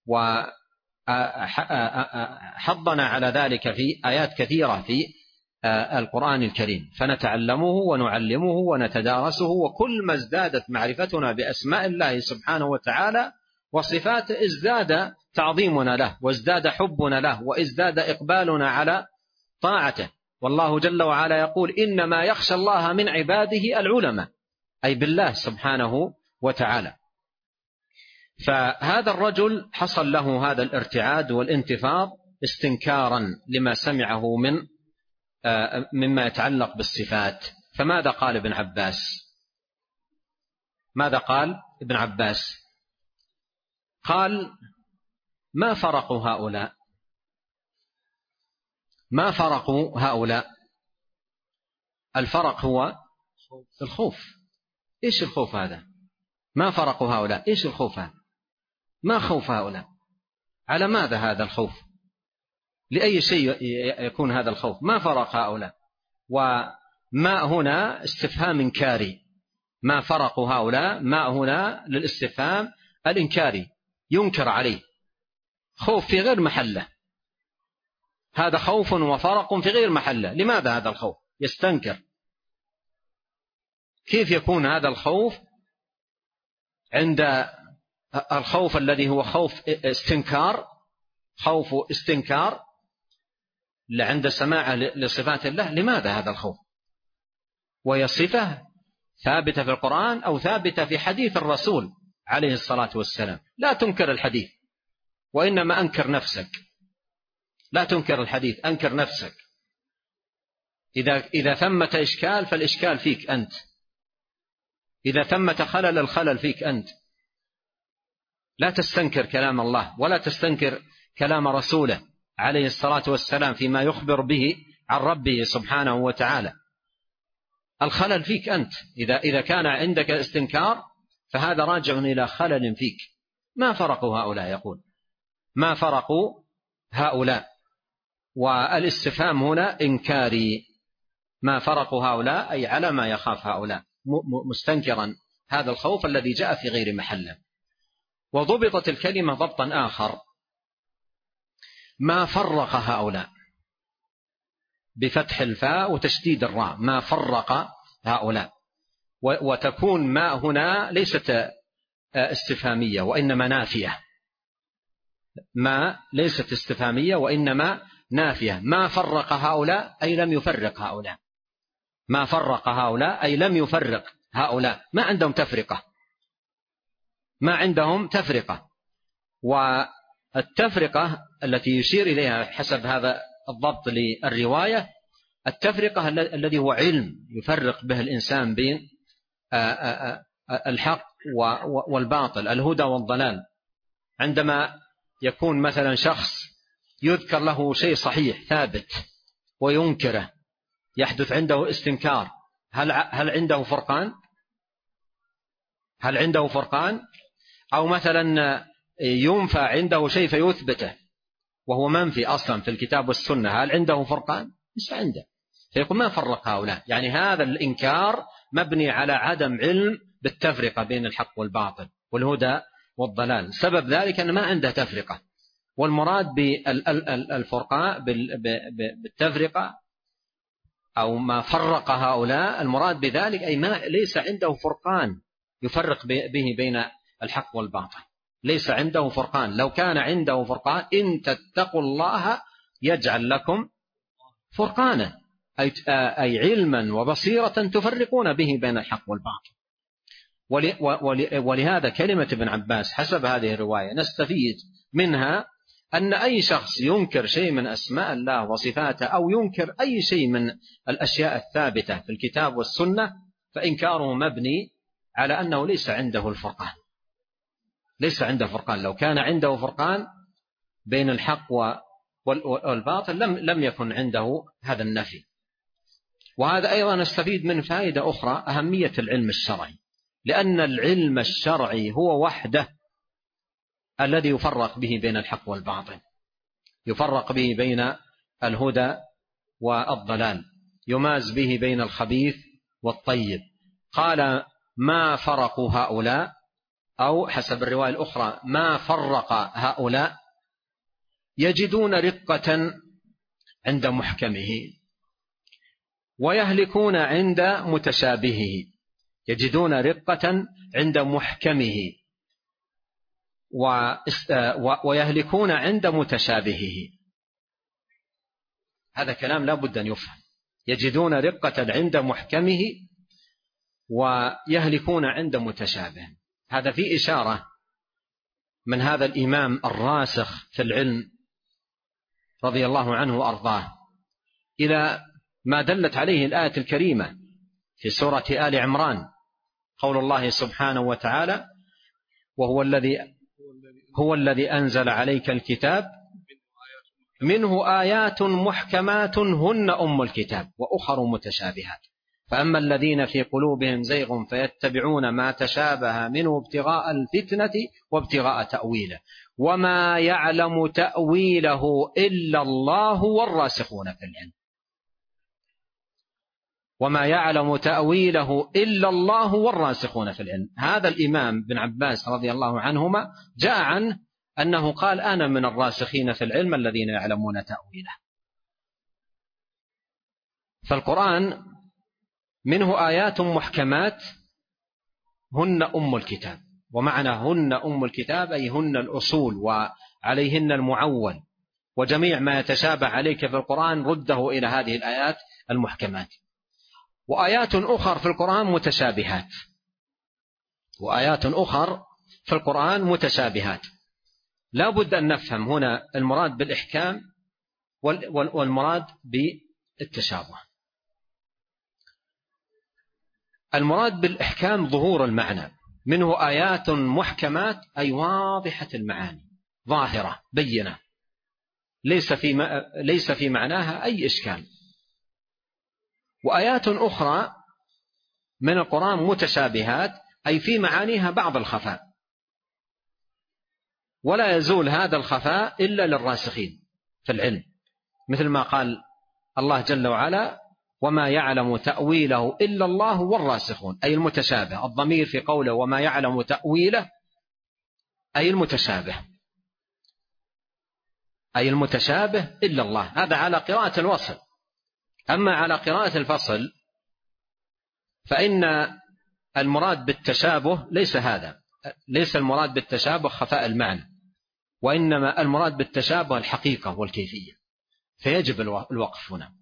وحضنا على ذلك في آيات كثيرة في القرآن الكريم، فنتعلمه ونعلمه ونتدارسه، وكل ما ازدادت معرفتنا بأسماء الله سبحانه وتعالى وصفاته ازداد تعظيمنا له، وازداد حبنا له، وازداد إقبالنا على طاعته. والله جل وعلا يقول إنما يخشى الله من عباده العلماء، أي بالله سبحانه وتعالى. فهذا الرجل حصل له هذا الارتعاد والانتفاض استنكارا لما سمعه من مما يتعلق بالصفات. فماذا قال ابن عباس؟ ماذا قال ابن عباس؟ قال ما فرقوا هؤلاء ما فرقوا هؤلاء الفرق هو الخوف. إيش الخوف هذا؟ ما فرقوا هؤلاء. إيش الخوف هذا؟ ما خوف هؤلاء؟ على ماذا هذا الخوف؟ لأي شيء يكون هذا الخوف؟ ما فرق هؤلاء. وما هنا استفهام إنكاري، ما فرقوا هؤلاء، ما هنا للاستفهام الإنكاري، ينكر عليه، خوف في غير محله، هذا خوف وفرق في غير محله. لماذا هذا الخوف؟ يستنكر. كيف يكون هذا الخوف عند الخوف الذي هو خوف استنكار، خوف استنكار عند سماع لصفات الله؟ لماذا هذا الخوف؟ وهي صفة ثابتة في القرآن أو ثابتة في حديث الرسول عليه الصلاة والسلام. لا تنكر الحديث، وإنما أنكر نفسك. لا تنكر الحديث، أنكر نفسك. إذا إذا ثمة إشكال فالإشكال فيك أنت، إذا ثمة خلل الخلل فيك أنت. لا تستنكر كلام الله ولا تستنكر كلام رسوله عليه الصلاة والسلام فيما يخبر به عن ربه سبحانه وتعالى. الخلل فيك أنت. إذا إذا كان عندك استنكار فهذا راجع إلى خلل فيك. ما فرقوا هؤلاء؟ يقول ما فرقوا هؤلاء، والاستفهام هنا إنكاري. ما فرقوا هؤلاء أي على ما يخاف هؤلاء، مستنكرا هذا الخوف الذي جاء في غير محله. وضبطت الكلمة ضبطا آخر، ما فرق هؤلاء، بفتح الفاء وتشديد الراء، ما فرق هؤلاء. وتكون ما هنا ليست استفهامية وإنما نافية، ما ليست استفهامية وإنما نافية. ما فرق هؤلاء أي لم يفرق هؤلاء، ما فرق هؤلاء أي لم يفرق هؤلاء، ما عندهم تفرقة، ما عندهم تفرقة. والتفرقة التي يشير إليها حسب هذا الضبط للرواية، التفرقة الذي هو علم يفرق به الإنسان بين الحق والباطل، الهدى والضلال. عندما يكون مثلا شخص يذكر له شيء صحيح ثابت وينكره، يحدث عنده استنكار، هل هل عنده فرقان؟ هل عنده فرقان؟ أو مثلا ينفى عنده شيء فيثبته وهو منفي أصلا في الكتاب والسنة، هل عنده فرقان؟ ليس عنده. فيقول ما فرق هؤلاء، يعني هذا الإنكار مبني على عدم علم بالتفرقة بين الحق والباطل والهدى والضلال. سبب ذلك أن ما عنده تفرقة. والمراد بالفرقاء بالتفرقة أو ما فرق هؤلاء، المراد بذلك أي ما ليس عنده فرقان يفرق به بين الحق والباطل، ليس عنده فرقان. لو كان عنده فرقان إن تتقوا الله يجعل لكم فرقانا، أي علما وبصيرة تفرقون به بين الحق والباطل. ولهذا كلمة ابن عباس حسب هذه الرواية نستفيد منها أن أي شخص ينكر شيء من أسماء الله وصفاته أو ينكر أي شيء من الأشياء الثابتة في الكتاب والسنة، فإنكاره مبني على أنه ليس عنده الفرقان، ليس عنده فرقان. لو كان عنده فرقان بين الحق والباطل لم لم يكن عنده هذا النفي. وهذا أيضا نستفيد من فائدة أخرى، أهمية العلم الشرعي، لأن العلم الشرعي هو وحده الذي يفرق به بين الحق والباطل، يفرق به بين الهدى والضلال، يماز به بين الخبيث والطيب. قال ما فرقوا هؤلاء، أو حسب الرواية الأخرى ما فرق هؤلاء، يجدون رقة عند محكمه ويهلكون عند متشابهه. يجدون رقة عند محكمه ويهلكون عند متشابهه. هذا كلام لا بد أن يفهم. يجدون رقة عند محكمه ويهلكون عند متشابه. هذا في إشارة من هذا الإمام الراسخ في العلم رضي الله عنه وأرضاه إلى ما دلت عليه الآية الكريمة في سورة آل عمران، قول الله سبحانه وتعالى وهو الذي هو الذي أنزل عليك الكتاب منه آيات محكمات هن أم الكتاب وأخر متشابهات. فأما الذين في قلوبهم زيغ فيتبعون ما تشابه منه ابتغاء الفتنة وابتغاء تأويله وما يعلم تأويله إلا الله والراسخون في العلم وما يعلم تأويله إلا الله والراسخون في العلم. هذا الإمام بن عباس رضي الله عنهما جاء عنه أنه قال أنا من الراسخين في العلم الذين يعلمون تأويله. فالقرآن منه آيات محكمات هن أم الكتاب، ومعنى هن أم الكتاب أي هن الأصول وعليهن المعول، وجميع ما يتشابه عليك في القرآن رده إلى هذه الآيات المحكمات. وآيات أخر في القرآن متشابهات وآيات أخر في القرآن متشابهات لا بد أن نفهم هنا المراد بالإحكام والمراد بالتشابه. المراد بالإحكام ظهور المعنى، منه آيات محكمات أي واضحة المعاني ظاهرة بينة ليس في ليس في معناها أي إشكال. وآيات أخرى من القرآن متشابهات أي في معانيها بعض الخفاء، ولا يزول هذا الخفاء إلا للراسخين في العلم، مثل ما قال الله جل وعلا وما يعلم تأويله إلا الله والراسخون أي المتشابه. الضمير في قوله وما يعلم تأويله أي المتشابه أي المتشابه إلا الله. هذا على قراءة الوصل. أما على قراءة الفصل فإن المراد بالتشابه ليس هذا، ليس المراد بالتشابه خفاء المعنى، وإنما المراد بالتشابه الحقيقة والكيفية، فيجب الوقف هنا.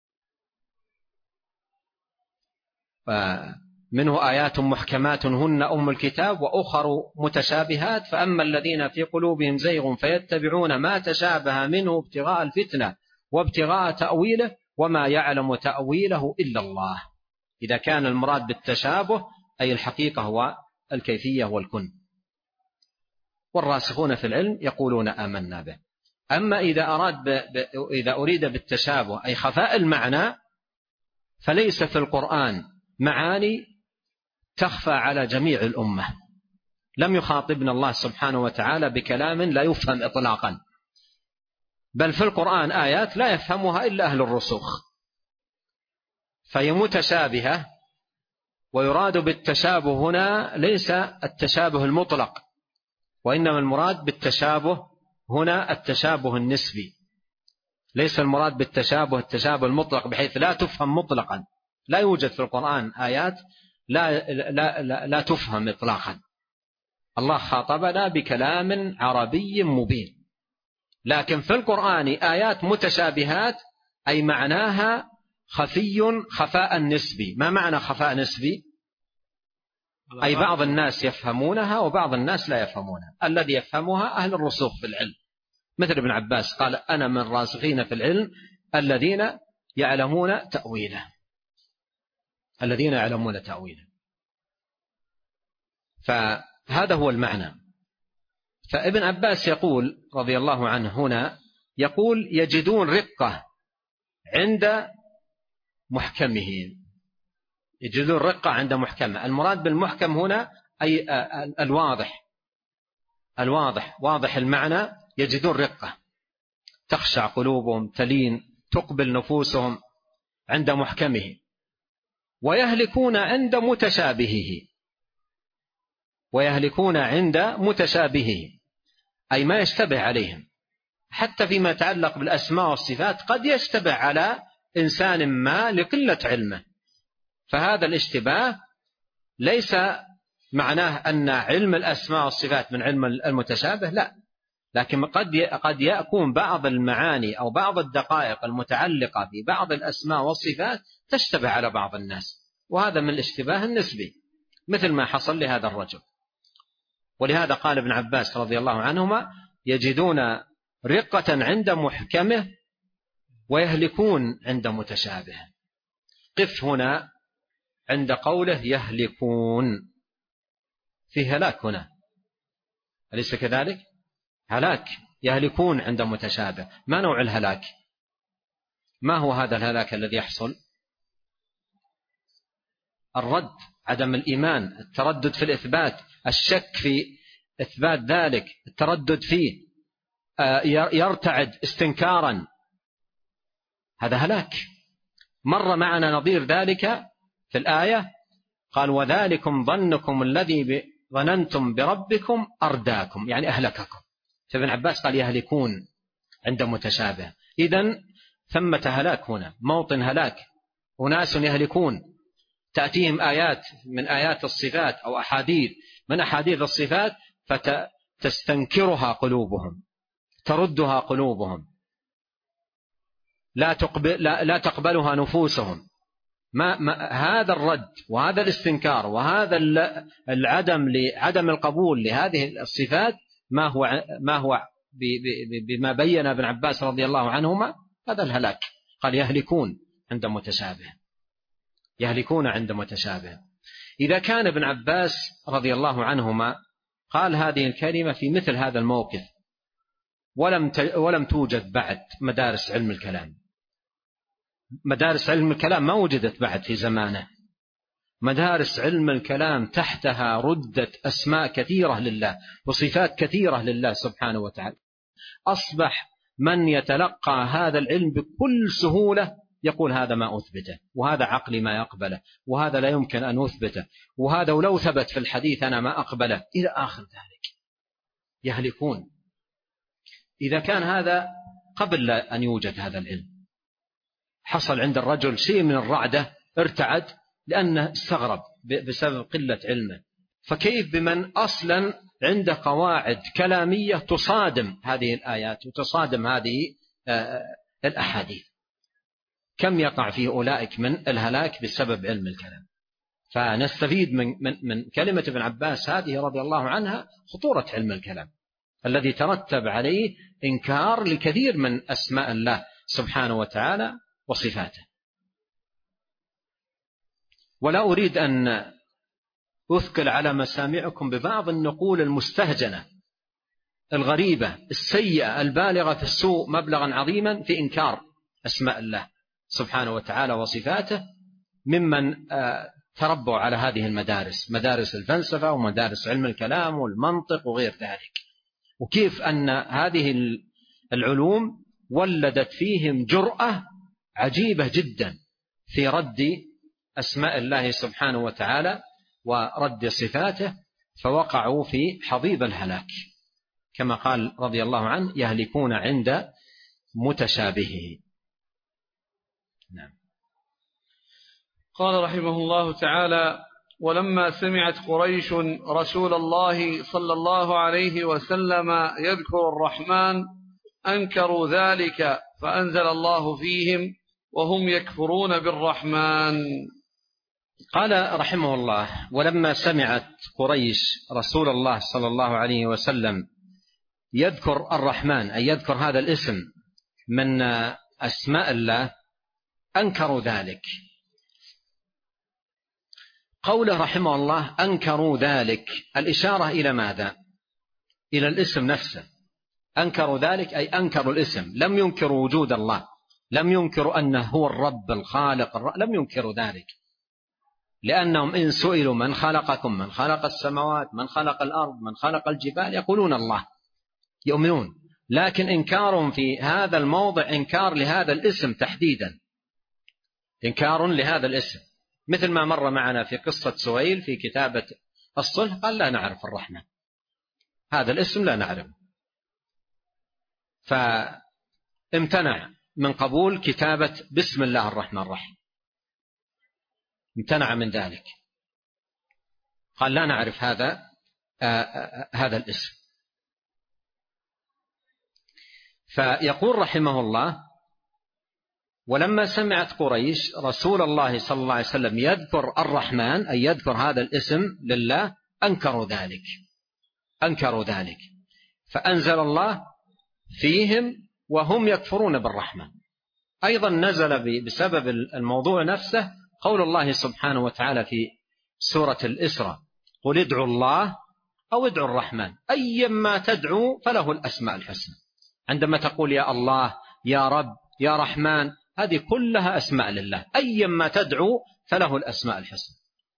منه آيات محكمات هن أم الكتاب وأخر متشابهات فأما الذين في قلوبهم زيغ فيتبعون ما تشابه منه ابتغاء الفتنة وابتغاء تأويله وما يعلم تأويله إلا الله. إذا كان المراد بالتشابه أي الحقيقة والكيفية والكن. والراسخون في العلم يقولون آمنا به. أما إذا أراد ب... ب... إذا أريد بالتشابه أي خفاء المعنى فليس في القرآن معاني تخفى على جميع الأمة. لم يخاطبنا الله سبحانه وتعالى بكلام لا يفهم إطلاقا، بل في القرآن آيات لا يفهمها إلا أهل الرسوخ، فهي متشابهة. ويراد بالتشابه هنا ليس التشابه المطلق، وإنما المراد بالتشابه هنا التشابه النسبي. ليس المراد بالتشابه التشابه المطلق بحيث لا تفهم مطلقا. لا يوجد في القرآن آيات لا, لا, لا, لا تفهم إطلاقا. الله خاطبنا بكلام عربي مبين، لكن في القرآن آيات متشابهات أي معناها خفي خفاء نسبي. ما معنى خفاء نسبي؟ أي بعض الناس يفهمونها وبعض الناس لا يفهمونها. الذي يفهمها أهل الرسوخ في العلم، مثل ابن عباس قال أنا من الراسخين في العلم الذين يعلمون تأويله الذين يعلمون تأويله فهذا هو المعنى. فابن عباس يقول رضي الله عنه هنا يقول يجدون رقة عند محكمه. يجدون رقة عند محكمه. المراد بالمحكم هنا أي الواضح الواضح واضح المعنى. يجدون رقة تخشع قلوبهم تلين تقبل نفوسهم عند محكمه، ويهلكون عند متشابهه. ويهلكون عند متشابهه أي ما يشتبه عليهم، حتى فيما يتعلق بالأسماء والصفات قد يشتبه على إنسان ما لقلة علمه، فهذا الاشتباه ليس معناه أن علم الأسماء والصفات من علم المتشابه، لا، لكن قد قد يكون بعض المعاني أو بعض الدقائق المتعلقة ببعض الأسماء والصفات تشتبه على بعض الناس، وهذا من الاشتباه النسبي مثل ما حصل لهذا الرجل. ولهذا قال ابن عباس رضي الله عنهما يجدون رقة عند محكمه ويهلكون عند متشابه. قف هنا عند قوله يهلكون، في هلاك هنا، أليس كذلك؟ هلاك، يهلكون عند متشابه. ما نوع الهلاك؟ ما هو هذا الهلاك الذي يحصل؟ الرد، عدم الإيمان، التردد في الإثبات، الشك في إثبات ذلك، التردد فيه، يرتعد استنكارا، هذا هلاك. مر معنا نظير ذلك في الآية، قال وذلكم ظنكم الذي ظننتم بربكم أرداكم، يعني أهلككم. فابن عباس قال يهلكون عند متشابه. إذن ثمة هلاك هنا، موطن هلاك، أناس يهلكون تأتيهم آيات من آيات الصفات أو أحاديث من أحاديث الصفات فتستنكرها قلوبهم، تردها قلوبهم، لا, تقبل لا, لا تقبلها نفوسهم. ما ما هذا الرد وهذا الاستنكار وهذا العدم لعدم القبول لهذه الصفات ما هو ما هو بما بين ابن عباس رضي الله عنهما هذا الهلاك. قال يهلكون عند متشابه، يهلكون عند متشابه. إذا كان ابن عباس رضي الله عنهما قال هذه الكلمة في مثل هذا الموقف ولم ولم توجد بعد مدارس علم الكلام، مدارس علم الكلام ما وجدت بعد في زمانه، مدارس علم الكلام تحتها ردت أسماء كثيرة لله وصفات كثيرة لله سبحانه وتعالى. أصبح من يتلقى هذا العلم بكل سهولة يقول هذا ما أثبته، وهذا عقلي ما يقبله، وهذا لا يمكن أن أثبته، وهذا ولو ثبت في الحديث أنا ما أقبله، إلى آخر ذلك. يهلكون. إذا كان هذا قبل أن يوجد هذا العلم، حصل عند الرجل شيء من الرعدة، ارتعد لأنه استغرب بسبب قلة علمه، فكيف بمن أصلا عنده قواعد كلامية تصادم هذه الآيات وتصادم هذه الأحاديث؟ كم يقع في أولئك من الهلاك بسبب علم الكلام. فنستفيد من, من, من كلمة ابن عباس هذه رضي الله عنها خطورة علم الكلام الذي ترتب عليه إنكار لكثير من أسماء الله سبحانه وتعالى وصفاته. ولا أريد أن أثقل على مسامعكم ببعض النقول المستهجنة الغريبة السيئة البالغة في السوء مبلغا عظيما في إنكار أسماء الله سبحانه وتعالى وصفاته ممن تربوا على هذه المدارس، مدارس الفلسفة ومدارس علم الكلام والمنطق وغير ذلك، وكيف أن هذه العلوم ولدت فيهم جرأة عجيبة جدا في رد أسماء الله سبحانه وتعالى ورد صفاته، فوقعوا في حضيض الهلاك كما قال رضي الله عنه يهلكون عند متشابهه. نعم. قال رحمه الله تعالى: ولما سمعت قريش رسول الله صلى الله عليه وسلم يذكر الرحمن أنكروا ذلك فأنزل الله فيهم وهم يكفرون بالرحمن. قال رحمه الله: ولما سمعت قريش رسول الله صلى الله عليه وسلم يذكر الرحمن، أي يذكر هذا الاسم من أسماء الله، أنكروا ذلك. قوله رحمه الله أنكروا ذلك، الإشارة إلى ماذا؟ إلى الاسم نفسه. أنكروا ذلك أي أنكروا الاسم، لم ينكروا وجود الله، لم ينكروا أنه هو الرب الخالق الرب، لم ينكروا ذلك، لأنهم إن سئلوا من خلقكم، من خلق السماوات، من خلق الأرض، من خلق الجبال، يقولون الله، يؤمنون. لكن إنكارهم في هذا الموضع إنكار لهذا الاسم تحديدا، إنكار لهذا الاسم، مثل ما مر معنا في قصة سويل في كتابة الصلح، قال لا نعرف الرحمن، هذا الاسم لا نعرف، فامتنع من قبول كتابة بسم الله الرحمن الرحيم، امتنع من ذلك، قال لا نعرف هذا آآ هذا الاسم. فيقول رحمه الله: ولما سمعت قريش رسول الله صلى الله عليه وسلم يذكر الرحمن، أي يذكر هذا الاسم لله، أنكروا ذلك، أنكروا ذلك، فأنزل الله فيهم وهم يكفرون بالرحمن. أيضا نزل بسبب الموضوع نفسه قول الله سبحانه وتعالى في سورة الإسراء: قل ادعوا الله أو ادعوا الرحمن أيما تدعوا فله الأسماء الحسنى. عندما تقول يا الله، يا رب، يا رحمن، هذه كلها أسماء لله، أيما تدعو فله الأسماء الحسنى.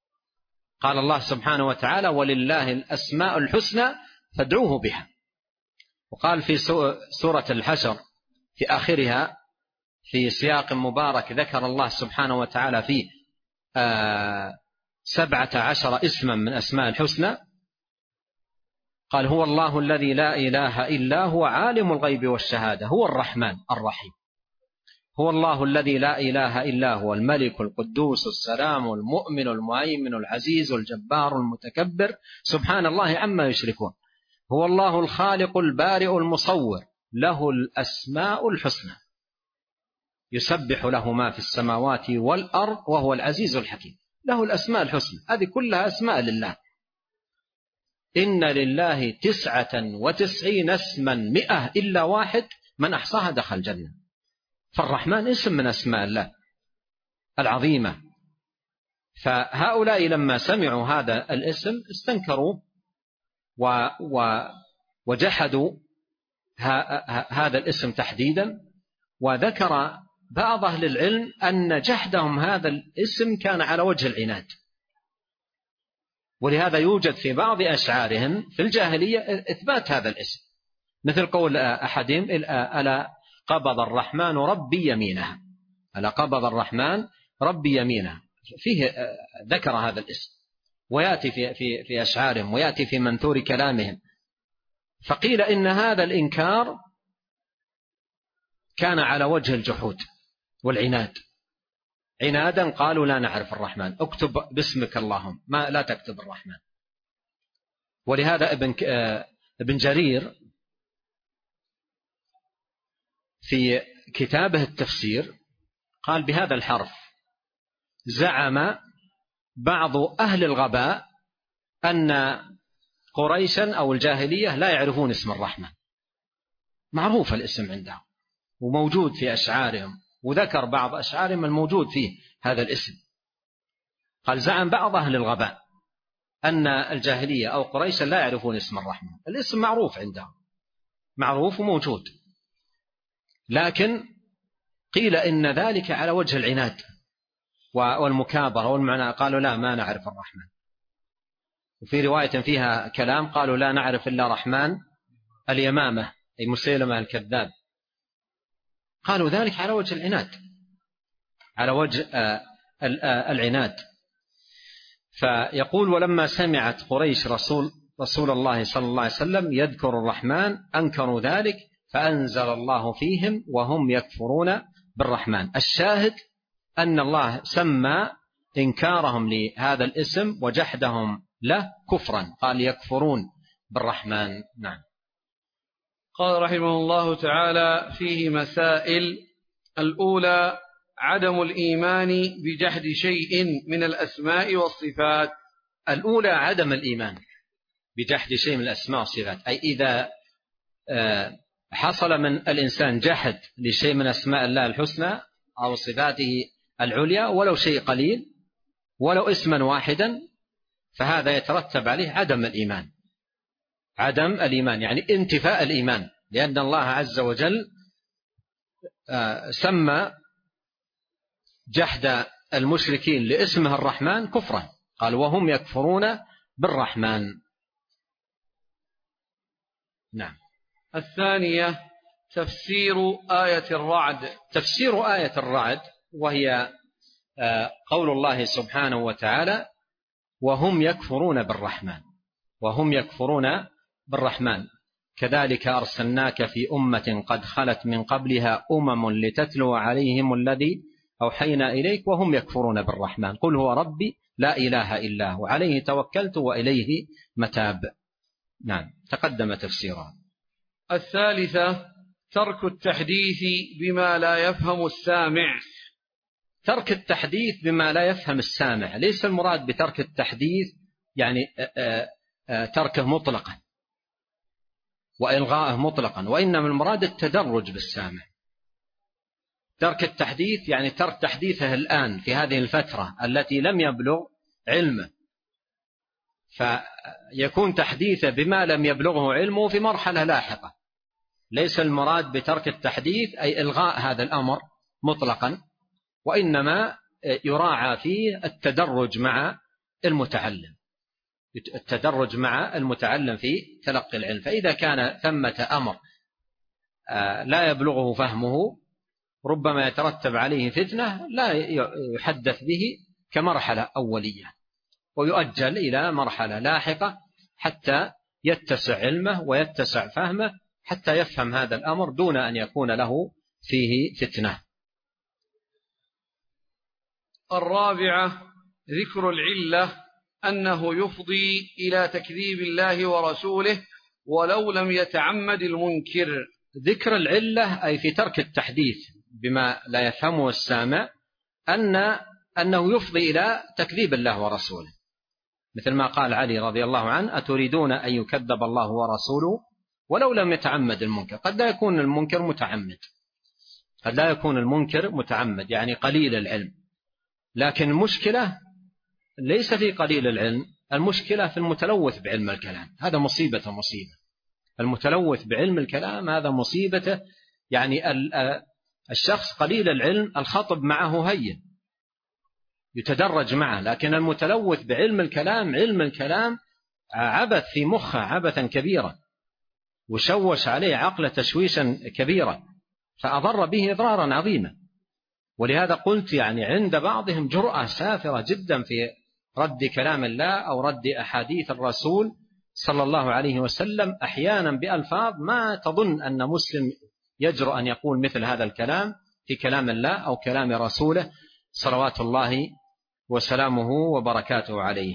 قال الله سبحانه وتعالى ولله الأسماء الحسنى فادعوه بها. وقال في سورة الحشر في آخرها في سياق مبارك ذكر الله سبحانه وتعالى فيه آه سبعة عشر اسما من أسماء الحسنى، قال هو الله الذي لا إله إلا هو عالم الغيب والشهادة هو الرحمن الرحيم. هو الله الذي لا إله إلا هو الملك القدوس السلام المؤمن المهيمن العزيز الجبار المتكبر سبحان الله عما يشركون. هو الله الخالق البارئ المصور له الأسماء الحسنى يسبح له ما في السماوات والأرض وهو العزيز الحكيم. له الأسماء الحسنى، هذه كلها أسماء لله. إن لله تسعة وتسعين اسما مئة إلا واحد من أحصاها دخل الجنة. فالرحمن اسم من أسماء الله العظيمة. فهؤلاء لما سمعوا هذا الاسم استنكروا و و وجحدوا هذا الاسم تحديدا. وذكر بعض أهل العلم أن جحدهم هذا الاسم كان على وجه العناد، ولهذا يوجد في بعض أشعارهم في الجاهلية إثبات هذا الاسم، مثل قول أحدهم ألا قبض الرحمن ربي يمينه، ألا قبض الرحمن ربي يمينه، فيه ذكر هذا الاسم ويأتي في, في, في أشعارهم ويأتي في منثور كلامهم. فقيل إن هذا الإنكار كان على وجه الجحود والعناد، عنادا قالوا لا نعرف الرحمن، اكتب باسمك اللهم، ما لا تكتب الرحمن. ولهذا ابن ابن جرير في كتابه التفسير قال بهذا الحرف زعم بعض أهل الغباء أن قريشا أو الجاهلية لا يعرفون اسم الرحمن، معروف الاسم عندهم وموجود في أشعارهم، وذكر بعض أشعارهم الموجود فيه هذا الاسم. قال زعم بعض أهل الغباء أن الجاهلية أو قريشا لا يعرفون اسم الرحمن، الاسم معروف عندهم، معروف وموجود، لكن قيل إن ذلك على وجه العناد والمكابرة والمعنى، قالوا لا ما نعرف الرحمن. وفي رواية فيها كلام قالوا لا نعرف إلا رحمن اليمامة أي مسيلمة الكذاب، قالوا ذلك على وجه العناد، على وجه العناد. فيقول ولما سمعت قريش رسول رسول الله صلى الله عليه وسلم يذكر الرحمن أنكروا ذلك فأنزل الله فيهم وهم يكفرون بالرحمن. الشاهد أن الله سمى إنكارهم لهذا الاسم وجحدهم له كفرا، قال يكفرون بالرحمن. نعم. قال رحمه الله تعالى فيه مسائل. الأولى عدم الإيمان بجحد شيء من الأسماء والصفات. الأولى عدم الإيمان بجحد شيء من الأسماء والصفات، أي إذا حصل من الإنسان جحد لشيء من أسماء الله الحسنى أو صفاته العليا ولو شيء قليل ولو اسما واحدا، فهذا يترتب عليه عدم الإيمان. عدم الإيمان يعني انتفاء الإيمان، لأن الله عز وجل سمى جحد المشركين لاسمه الرحمن كفرا، قال وهم يكفرون بالرحمن. نعم. الثانية تفسير آية الرعد. تفسير آية الرعد وهي قول الله سبحانه وتعالى وهم يكفرون بالرحمن، وهم يكفرون بالرحمن كذلك أرسلناك في أمة قد خلت من قبلها أمم لتتلو عليهم الذي أوحينا إليك وهم يكفرون بالرحمن قل هو ربي لا إله إلا هو عليه توكلت وإليه متاب. نعم. تقدم تفسيرها. الثالثة ترك التحديث بما لا يفهم السامع. ترك التحديث بما لا يفهم السامع، ليس المراد بترك التحديث يعني تركه مطلقا وإلغائه مطلقا، وإنما المراد التدرج بالسامع. ترك التحديث يعني ترك تحديثه الآن في هذه الفترة التي لم يبلغ علمه، فيكون تحديثه بما لم يبلغه علمه في مرحلة لاحقة. ليس المراد بترك التحديث أي إلغاء هذا الأمر مطلقا، وإنما يراعى فيه التدرج مع المتعلم، التدرج مع المتعلم في تلقي العلم. فإذا كان ثمة أمر لا يبلغه فهمه ربما يترتب عليه فتنة، لا يحدث به كمرحلة أولية، ويؤجل إلى مرحلة لاحقة حتى يتسع علمه ويتسع فهمه، حتى يفهم هذا الأمر دون أن يكون له فيه فتنة. الرابعة ذكر العلة أنه يفضي إلى تكذيب الله ورسوله ولو لم يتعمد المنكر. ذكر العلة أي في ترك التحديث بما لا يفهمه السامع، أن أنه يفضي إلى تكذيب الله ورسوله، مثل ما قال علي رضي الله عنه: أتريدون أن يكذب الله ورسوله ولو لم يتعمد المنكر. قد لا يكون المنكر متعمد، قد لا يكون المنكر متعمد يعني قليل العلم، لكن المشكلة ليس في قليل العلم، المشكلة في المتلوث بعلم الكلام. هذا مصيبة مصيبة، المتلوث بعلم الكلام هذا مصيبته. يعني الشخص قليل العلم الخطب معه هين يتدرج معه، لكن المتلوث بعلم الكلام، علم الكلام عبث في مخه عبثا كبيرا، وشوش عليه عقله تشويشا كبيرا، فأضر به إضرارا عظيما. ولهذا قلت يعني عند بعضهم جرأة سافرة جدا في رد كلام الله أو رد أحاديث الرسول صلى الله عليه وسلم، أحيانا بألفاظ ما تظن أن مسلم يجرؤ أن يقول مثل هذا الكلام في كلام الله أو كلام رسوله صلوات الله وسلامه وبركاته عليه.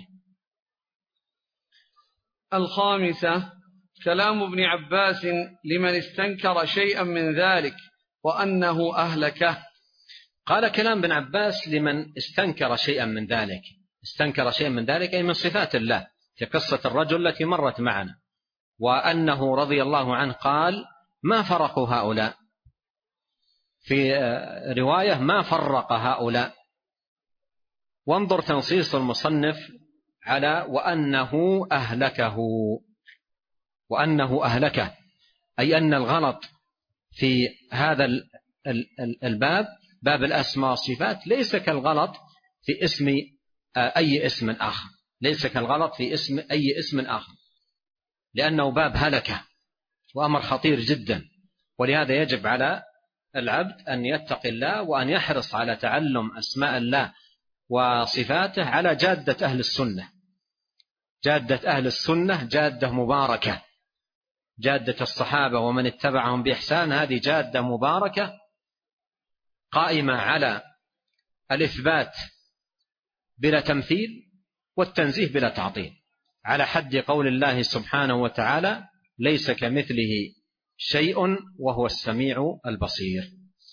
الخامسة كلام ابن عباس لمن استنكر شيئا من ذلك وأنه أهلكه. قال كلام ابن عباس لمن استنكر شيئا من ذلك، استنكر شيئا من ذلك أي من صفات الله، في قصة الرجل التي مرت معنا، وأنه رضي الله عنه قال: ما فرقوا هؤلاء، في رواية ما فرق هؤلاء. وانظر تنصيص المصنف على وأنه أهلكه، وأنه أهلكه أي أن الغلط في هذا الباب، باب الأسماء والصفات، ليس كالغلط في اسم أي اسم آخر، ليس كالغلط في اسم أي اسم آخر، لأنه باب هلكة وأمر خطير جدا. ولهذا يجب على العبد أن يتقي الله وأن يحرص على تعلم أسماء الله وصفاته على جادة أهل السنة. جادة أهل السنة جادة مباركة، جادة الصحابة ومن اتبعهم بإحسان، هذه جادة مباركة قائمة على الإثبات بلا تمثيل والتنزيه بلا تعطيل، على حد قول الله سبحانه وتعالى: ليس كمثله شيء وهو السميع البصير.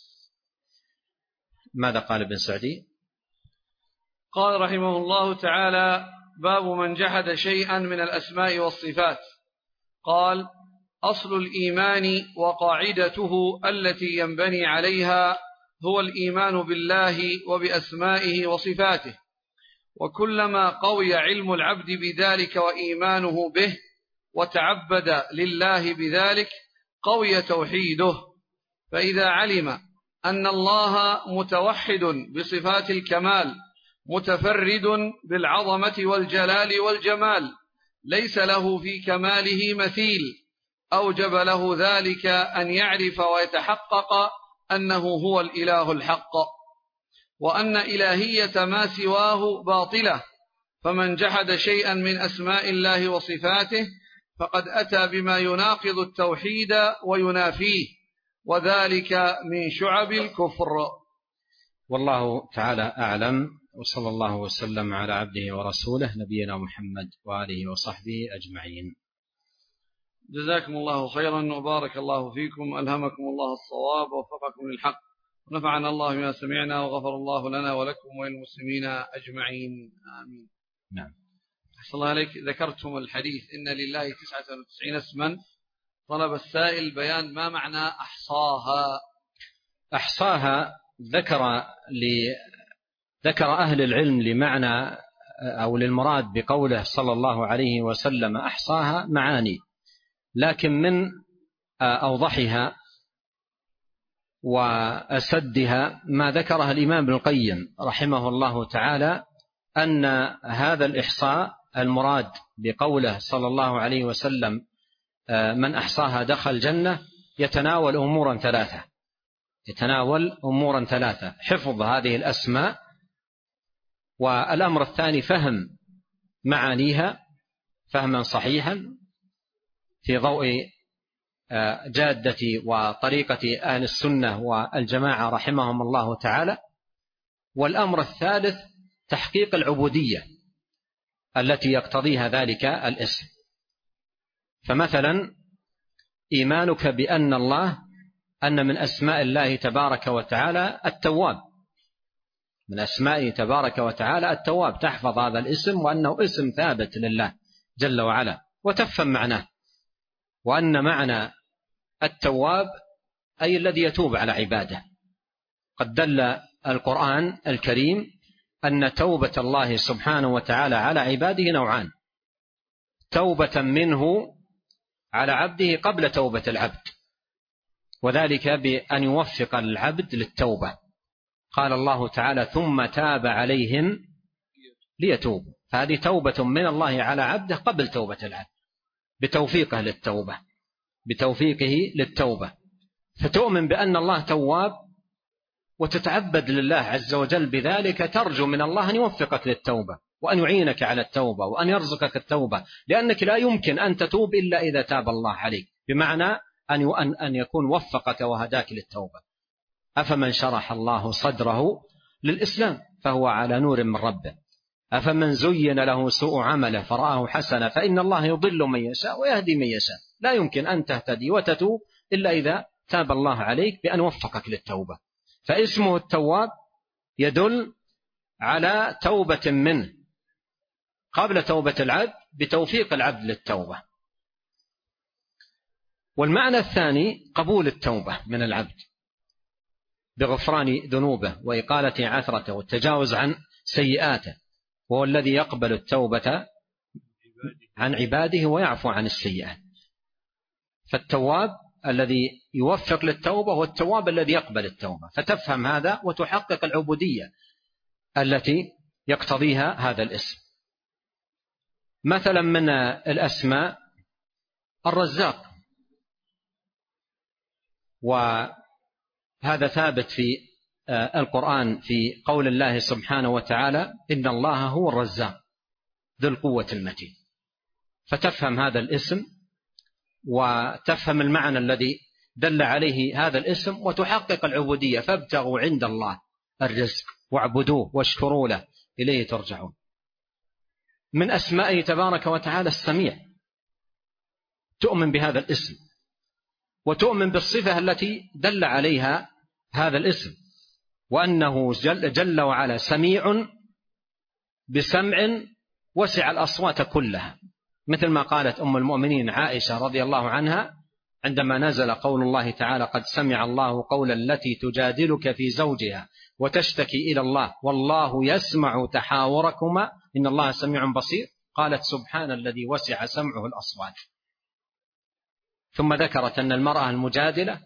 ماذا قال ابن سعدي؟ قال رحمه الله تعالى: باب من جحد شيئا من الأسماء والصفات. قال: أصل الإيمان وقاعدته التي ينبني عليها هو الإيمان بالله وبأسمائه وصفاته، وكلما قوي علم العبد بذلك وإيمانه به وتعبد لله بذلك قوي توحيده. فإذا علم أن الله متوحد بصفات الكمال متفرد بالعظمة والجلال والجمال ليس له في كماله مثيل، أوجب له ذلك أن يعرف ويتحقق أنه هو الإله الحق، وأن إلهية ما سواه باطلة. فمن جحد شيئا من أسماء الله وصفاته فقد أتى بما يناقض التوحيد وينافيه، وذلك من شعب الكفر. والله تعالى أعلم، وصلى الله وسلم على عبده ورسوله نبينا محمد وآله وصحبه أجمعين. جزاكم الله خيرا وبارك الله فيكم، ألهمكم الله الصواب ووفقكم للحق، ونفعنا الله بما سمعنا، وغفر الله لنا ولكم وللمسلمين أجمعين، آمين. نعم. أحسن الله عليك. ذكرتم الحديث إن لله تسعة وتسعين اسما، طلب السائل بيان ما معنى أحصاها. أحصاها ذكر ل ذكر أهل العلم لمعنى أو للمراد بقوله صلى الله عليه وسلم أحصاها معاني، لكن من أوضحها وأسدها ما ذكرها الإمام ابن القيم رحمه الله تعالى أن هذا الإحصاء المراد بقوله صلى الله عليه وسلم من أحصاها دخل الجنة يتناول أمورا ثلاثة يتناول أمورا ثلاثة حفظ هذه الأسماء، والأمر الثاني فهم معانيها فهما صحيحا في ضوء جادة وطريقة أهل السنة والجماعة رحمهم الله تعالى، والأمر الثالث تحقيق العبودية التي يقتضيها ذلك الاسم. فمثلا إيمانك بأن الله أن من أسماء الله تبارك وتعالى التواب، من أسمائه تبارك وتعالى التواب، تحفظ هذا الاسم وأنه اسم ثابت لله جل وعلا وتفهم معناه، وأن معنى التواب أي الذي يتوب على عباده. قد دل القرآن الكريم أن توبة الله سبحانه وتعالى على عباده نوعان: توبة منه على عبده قبل توبة العبد، وذلك بأن يوفق العبد للتوبة. قال الله تعالى: ثم تاب عليهم ليتوبوا، فهذه توبة من الله على عبده قبل توبة العبد بتوفيقه للتوبة بتوفيقه للتوبة فتؤمن بأن الله تواب وتتعبد لله عز وجل بذلك، ترجو من الله أن يوفقك للتوبة وأن يعينك على التوبة وأن يرزقك التوبة، لأنك لا يمكن أن تتوب إلا إذا تاب الله عليك، بمعنى أن أن يكون وفقك وهداك للتوبة. أفمن شرح الله صدره للإسلام فهو على نور من ربه، أفمن زين له سوء عمله فرآه حسنا فإن الله يضل من يشاء ويهدي من يشاء. لا يمكن أن تهتدي وتتوب إلا إذا تاب الله عليك بأن وفقك للتوبة. فاسمه التواب يدل على توبة منه قبل توبة العبد بتوفيق العبد للتوبة. والمعنى الثاني قبول التوبة من العبد بغفران ذنوبه وإقالة عثرته والتجاوز عن سيئاته، وهو الذي يقبل التوبة عن عباده ويعفو عن السيئات. فالتواب الذي يوفق للتوبة هو التواب الذي يقبل التوبة، فتفهم هذا وتحقق العبودية التي يقتضيها هذا الاسم. مثلا من الأسماء الرزاق، وهذا ثابت في القرآن في قول الله سبحانه وتعالى: إن الله هو الرزاق ذو القوة المتين. فتفهم هذا الاسم وتفهم المعنى الذي دل عليه هذا الاسم وتحقق العبودية. فابتغوا عند الله الرزق واعبدوه واشكروا له إليه ترجعون. من أسمائه تبارك وتعالى السميع، تؤمن بهذا الاسم وتؤمن بالصفة التي دل عليها هذا الاسم، وأنه جل, جل وعلا سميع بسمع وسع الأصوات كلها، مثل ما قالت أم المؤمنين عائشة رضي الله عنها عندما نزل قول الله تعالى: قد سمع الله قول التي تجادلك في زوجها وتشتكي إلى الله والله يسمع تحاوركما إن الله سميع بصير. قالت: سبحان الذي وسع سمعه الأصوات. ثم ذكرت أن المرأة المجادلة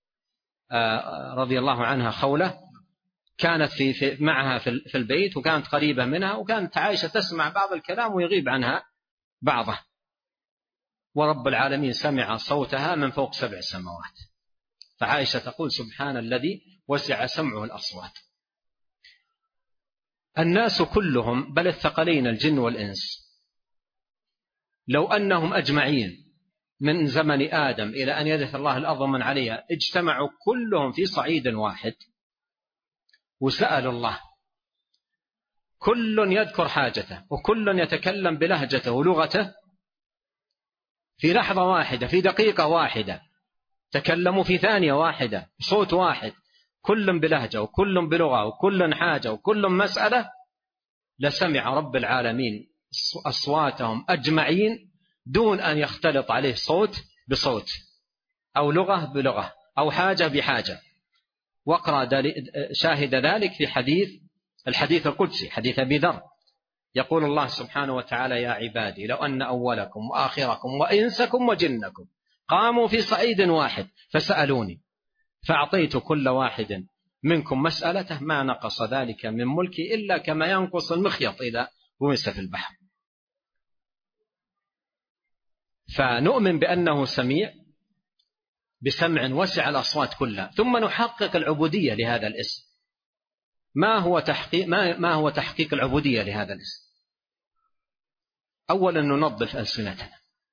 رضي الله عنها خولة كانت في في معها في البيت وكانت قريبة منها، وكانت عائشة تسمع بعض الكلام ويغيب عنها بعضه، ورب العالمين سمع صوتها من فوق سبع سماوات. فعائشة تقول: سبحان الذي وسع سمعه الأصوات. الناس كلهم بل الثقلين الجن والإنس لو أنهم أجمعين من زمن آدم إلى أن يرث الله الأرض من عليها اجتمعوا كلهم في صعيد واحد وسألوا الله، كل يذكر حاجته وكل يتكلم بلهجته ولغته، في لحظة واحدة في دقيقة واحدة تكلموا في ثانية واحدة بصوت واحد، كل بلهجة وكل بلغة وكل حاجة وكل مسألة، لسمع رب العالمين أصواتهم أجمعين دون أن يختلط عليه صوت بصوت أو لغة بلغة أو حاجة بحاجة. واقرأ شاهد ذلك في حديث الحديث القدسي حديث أبي ذر، يقول الله سبحانه وتعالى: يا عبادي لو أن أولكم وآخركم وإنسكم وجنكم قاموا في صعيد واحد فسألوني فأعطيت كل واحد منكم مسألته ما نقص ذلك من ملكي إلا كما ينقص المخيط إذا غمس في البحر. فنؤمن بأنه سميع بسمع وسع الأصوات كلها. ثم نحقق العبودية لهذا الاسم. ما هو تحقيق, ما, ما هو تحقيق العبودية لهذا الاسم؟ أولا ننظف ألسنتنا،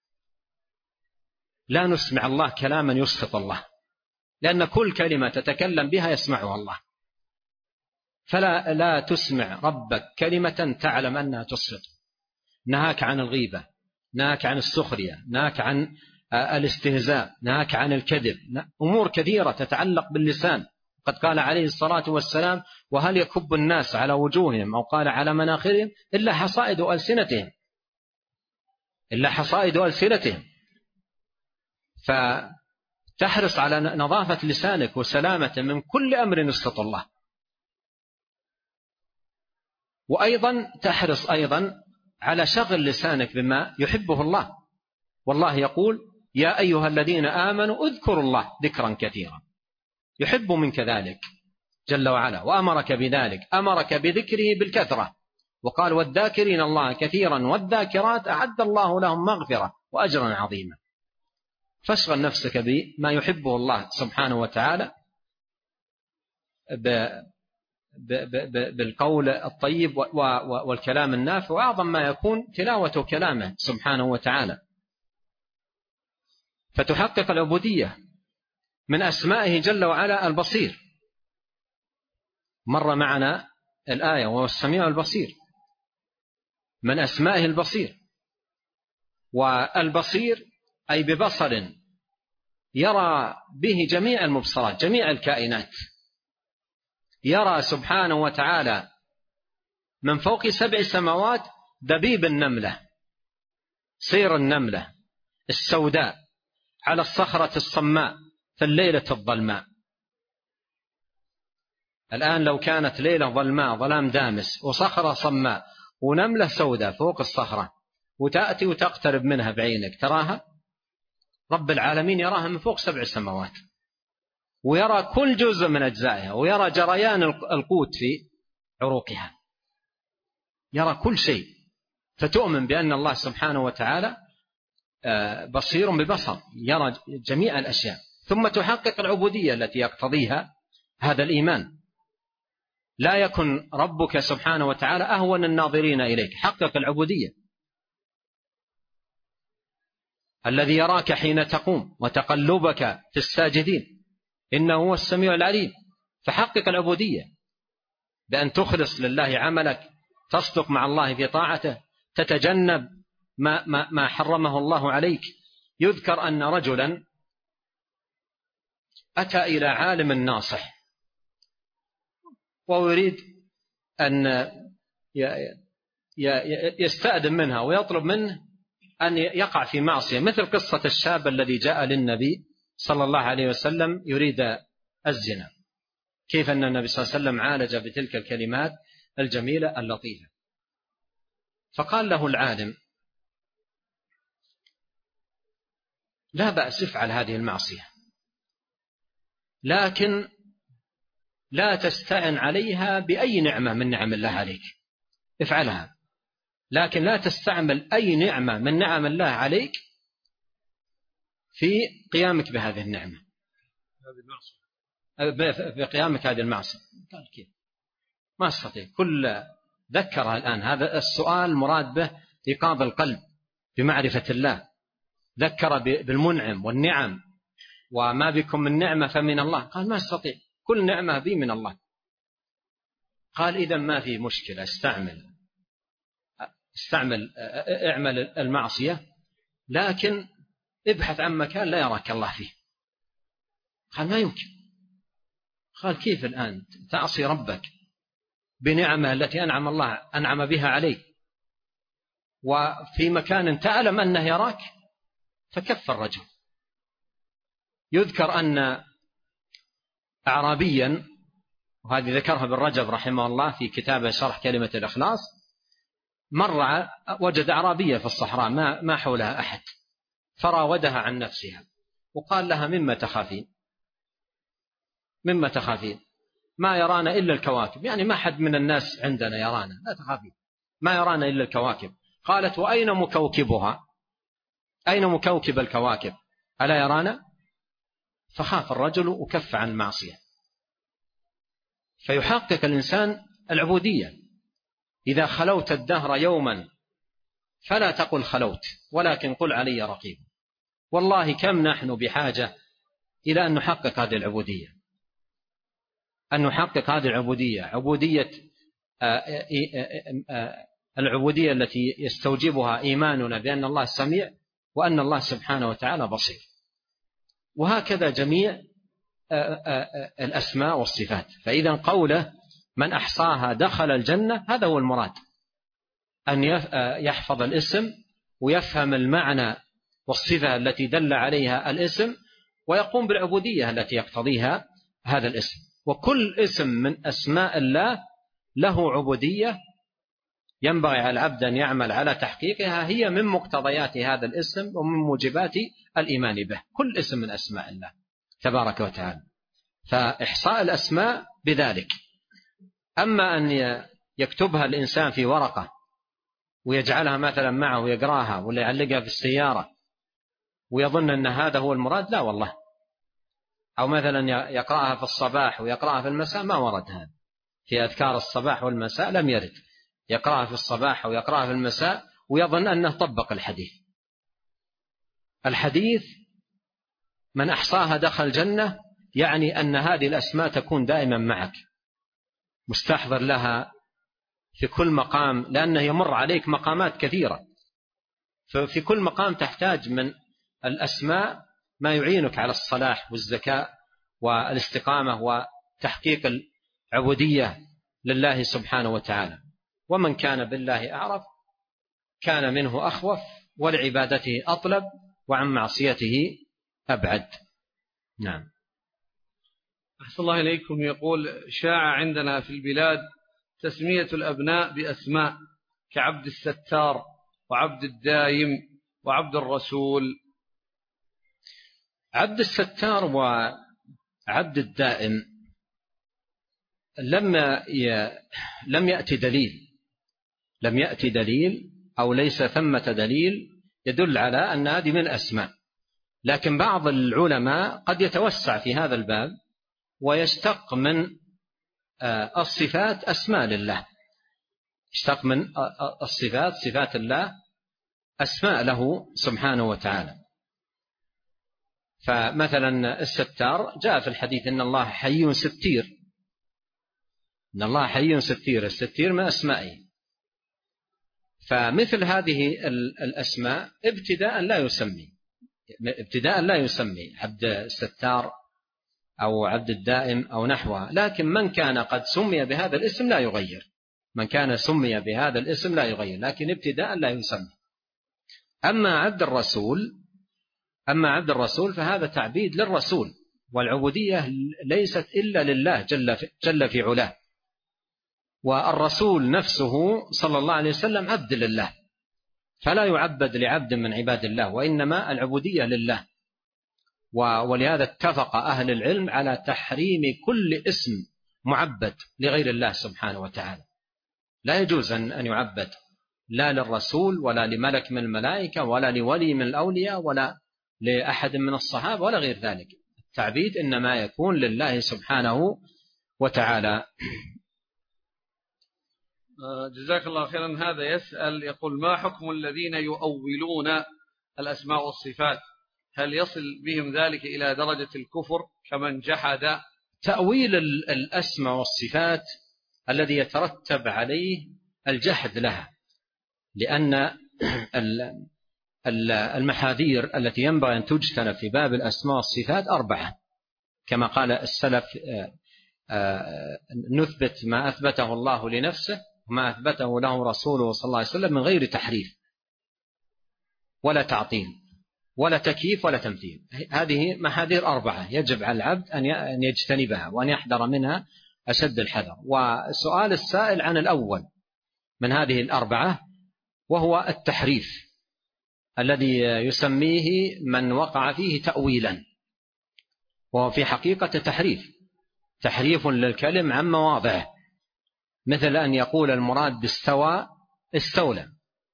لا نسمع الله كلاما يسخط الله، لأن كل كلمة تتكلم بها يسمعها الله، فلا لا تسمع ربك كلمة تعلم أنها تسخط. نهاك عن الغيبة، نهاك عن السخرية، نهاك عن الاستهزاء، نهاك عن الكذب، أمور كثيرة تتعلق باللسان. قد قال عليه الصلاة والسلام: وهل يكب الناس على وجوههم، أو قال على مناخرهم، إلا حصائد ألسنتهم، إلا حصائد ألسنتهم. فتحرص على نظافة لسانك وسلامته من كل أمر يسخط الله. وأيضا تحرص أيضا على شغل لسانك بما يحبه الله، والله يقول: يا أيها الذين آمنوا اذكروا الله ذكرا كثيرا. يحب منك ذلك جل وعلا، وأمرك بذلك، أمرك بذكره بالكثرة، وقال: والذاكرين الله كثيرا والذاكرات أعد الله لهم مغفرة وأجرا عظيما. فاشغل نفسك بما يحبه الله سبحانه وتعالى بالقول الطيب والكلام النافع، وأعظم ما يكون تلاوة كلامه سبحانه وتعالى. فتحقق العبودية. من أسمائه جل وعلا البصير، مر معنا الآية: وهو السميع البصير. من أسمائه البصير، والبصير أي ببصر يرى به جميع المبصرات، جميع الكائنات. يرى سبحانه وتعالى من فوق سبع سماوات دبيب النملة، سير النملة السوداء على الصخرة الصماء في الليلة الظلماء. الآن لو كانت ليلة ظلماء ظلام دامس وصخرة صماء ونملة سوداء فوق الصخرة، وتأتي وتقترب منها بعينك، تراها؟ رب العالمين يراها من فوق سبع سماوات، ويرى كل جزء من أجزائها، ويرى جريان القوت في عروقها، يرى كل شيء. فتؤمن بأن الله سبحانه وتعالى بصير ببصر، يرى جميع الأشياء. ثم تحقق العبودية التي يقتضيها هذا الإيمان. لا يكن ربك سبحانه وتعالى أهون الناظرين إليك، حقق العبودية. الذي يراك حين تقوم وتقلبك في الساجدين إنه هو السميع العليم. فحقق العبودية بأن تخلص لله عملك، تصدق مع الله في طاعته، تتجنب ما, ما, ما حرمه الله عليك. يذكر أن رجلا أتى إلى عالم ناصح ويريد أن يستأذن منها ويطلب منه أن يقع في معصية، مثل قصة الشاب الذي جاء للنبي صلى الله عليه وسلم يريد الزنا، كيف أن النبي صلى الله عليه وسلم عالج بتلك الكلمات الجميلة اللطيفة. فقال له العالم: لا بأس، افعل هذه المعصية، لكن لا تستعن عليها بأي نعمة من نعم الله عليك. افعلها، لكن لا تستعمل أي نعمة من نعم الله عليك في قيامك بهذه النعمة، في قيامك هذه المعصية. قال: كيف؟ ما استطيع. كل ذكرها الآن، هذا السؤال مراد به إيقاظ القلب بمعرفة الله. ذكر بالمنعم والنعم، وما بكم من نعمة فمن الله. قال: ما استطيع، كل نعمة بي من الله. قال: إذا ما في مشكلة، استعمل استعمل اعمل المعصية، لكن ابحث عن مكان لا يراك الله فيه. قال: ما يمكن. قال: كيف الآن تعصي ربك بنعمه التي أنعم الله أنعم بها عليك وفي مكان تعلم أنه يراك؟ فكف الرجل. يذكر أن أعرابيا، وهذه ذكرها ابن رجب رحمه الله في كتابه شرح كلمة الإخلاص، مر وجد أعرابية في الصحراء ما ما حولها أحد، فراودها عن نفسها وقال لها: مما تخافين؟ مما تخافين؟ ما يرانا إلا الكواكب، يعني ما حد من الناس عندنا يرانا، لا تخافي، ما يرانا إلا الكواكب. قالت وأين مكوكبها؟ أين مكوكب الكواكب؟ ألا يرانا؟ فخاف الرجل وكف عن المعصية. فيحقق الإنسان العبودية. إذا خلوت الدهر يوما فلا تقل خلوت، ولكن قل علي رقيب. والله كم نحن بحاجة إلى أن نحقق هذه العبودية، أن نحقق هذه العبودية، عبودية العبودية التي يستوجبها إيماننا بأن الله سميع وأن الله سبحانه وتعالى بصير. وهكذا جميع الأسماء والصفات. فإذا قوله من أحصاها دخل الجنة هذا هو المراد، أن يحفظ الاسم ويفهم المعنى والصفة التي دل عليها الاسم ويقوم بالعبودية التي يقتضيها هذا الاسم. وكل اسم من أسماء الله له عبودية ينبغي على العبد أن يعمل على تحقيقها، هي من مقتضيات هذا الاسم ومن موجبات الإيمان به. كل اسم من أسماء الله تبارك وتعالى، فإحصاء الأسماء بذلك. أما أن يكتبها الإنسان في ورقة ويجعلها مثلا معه ويقراها ولا يعلقها في السيارة ويظن أن هذا هو المراد، لا والله. أو مثلا يقرأها في الصباح ويقرأها في المساء، ما ورد هذا في أذكار الصباح والمساء، لم يرد. يقرأها في الصباح ويقرأها في المساء ويظن أنه طبق الحديث. الحديث من أحصاها دخل الجنة، يعني أن هذه الأسماء تكون دائما معك مستحضر لها في كل مقام، لأنه يمر عليك مقامات كثيرة، ففي كل مقام تحتاج من الأسماء ما يعينك على الصلاح والزكاة والاستقامة وتحقيق العبودية لله سبحانه وتعالى. ومن كان بالله أعرف كان منه أخوف، ولعبادته أطلب، وعن معصيته أبعد. نعم. أحسن الله إليكم. يقول شاع عندنا في البلاد تسمية الأبناء بأسماء كعبد الستار وعبد الدايم وعبد الرسول. عبد الستار وعبد الدائم لما لم يأتي دليل لم يأتي دليل أو ليس ثمة دليل يدل على أن هذه من الأسماء، لكن بعض العلماء قد يتوسع في هذا الباب ويشتق من الصفات أسماء لله، يشتق من الصفات صفات الله أسماء له سبحانه وتعالى. فمثلا الستار جاء في الحديث إن الله حي ستير، إن الله حي ستير، الستير من أسمائه. فمثل هذه الأسماء ابتداء لا يسمي ابتداء لا يسمي عبد الستار أو عبد الدائم أو نحوها، لكن من كان قد سمي بهذا الاسم لا يغير، من كان سمي بهذا الاسم لا يغير، لكن ابتداء لا يسمي. أما عبد الرسول أما عبد الرسول فهذا تعبيد للرسول، والعبودية ليست إلا لله جل في, جل في علاه. والرسول نفسه صلى الله عليه وسلم عبد لله، فلا يعبد لعبد من عباد الله، وإنما العبودية لله. ولهذا اتفق أهل العلم على تحريم كل اسم معبد لغير الله سبحانه وتعالى. لا يجوز أن يعبد لا للرسول ولا لملك من الملائكة ولا لولي من الأولياء ولا لأحد من الصحابة ولا غير ذلك. التعبيد إنما يكون لله سبحانه وتعالى. جزاك الله خيرا. هذا يسأل يقول ما حكم الذين يؤولون الأسماء والصفات؟ هل يصل بهم ذلك إلى درجة الكفر كمن جحد؟ تأويل الأسماء والصفات الذي يترتب عليه الجحد لها، لأن المحاذير التي ينبغي أن تجتنب في باب الأسماء والصفات أربعة، كما قال السلف: نثبت ما أثبته الله لنفسه وما أثبته له رسوله صلى الله عليه وسلم من غير تحريف ولا تعطيل ولا تكييف ولا تمثيل. هذه محاذير أربعة يجب على العبد أن يجتنبها وأن يحذر منها أشد الحذر. وسؤال السائل عن الأول من هذه الأربعة وهو التحريف الذي يسميه من وقع فيه تأويلا، وهو في حقيقة تحريف تحريف للكلم عن مواضعه، مثل أن يقول المراد باستوى استولى،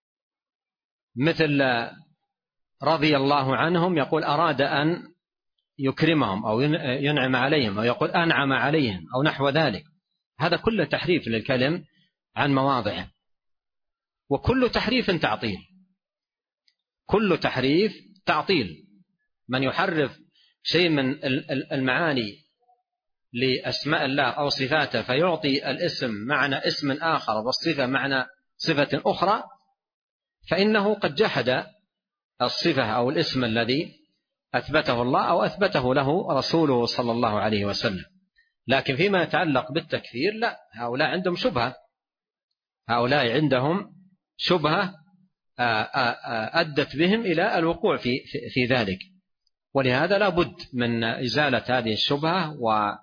مثل رضي الله عنهم يقول أراد أن يكرمهم أو ينعم عليهم، أو يقول أنعم عليهم أو نحو ذلك. هذا كله تحريف للكلم عن مواضعه، وكل تحريف تعطيل، كل تحريف تعطيل. من يحرف شيء من المعاني لأسماء الله أو صفاته فيعطي الاسم معنى اسم آخر والصفة معنى صفة أخرى، فإنه قد جحد الصفة أو الاسم الذي أثبته الله أو أثبته له رسوله صلى الله عليه وسلم. لكن فيما يتعلق بالتكفير لا، هؤلاء عندهم شبهة، هؤلاء عندهم شبهة أدت بهم إلى الوقوع في, في ذلك، ولهذا لا بد من إزالة هذه الشبهة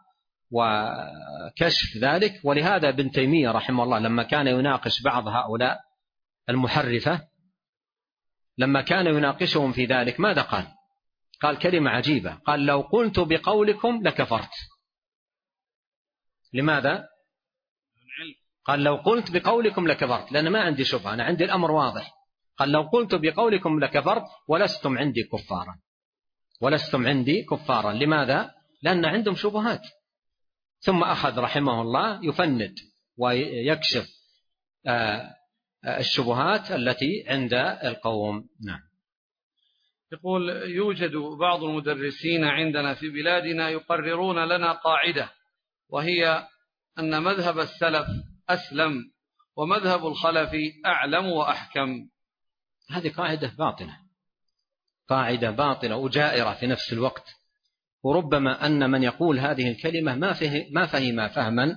وكشف ذلك. ولهذا ابن تيمية رحمه الله لما كان يناقش بعض هؤلاء المحرفة، لما كان يناقشهم في ذلك ماذا قال؟ قال كلمة عجيبة، قال لو قلت بقولكم لكفرت. لماذا؟ قال لو قلت بقولكم لكفرت، لأن ما عندي شبهة، أنا عندي الأمر واضح. قال لو قلت بقولكم لكفرت ولستم عندي كفارا، ولستم عندي كفارا. لماذا؟ لأن عندهم شبهات. ثم أخذ رحمه الله يفند ويكشف الشبهات التي عند القوم. نعم. يقول يوجد بعض المدرسين عندنا في بلادنا يقررون لنا قاعدة، وهي أن مذهب السلف أسلم ومذهب الخلف أعلم وأحكم. هذه قاعدة باطلة، قاعدة باطلة وجائرة في نفس الوقت. وربما أن من يقول هذه الكلمة ما فهم ما فهم فهما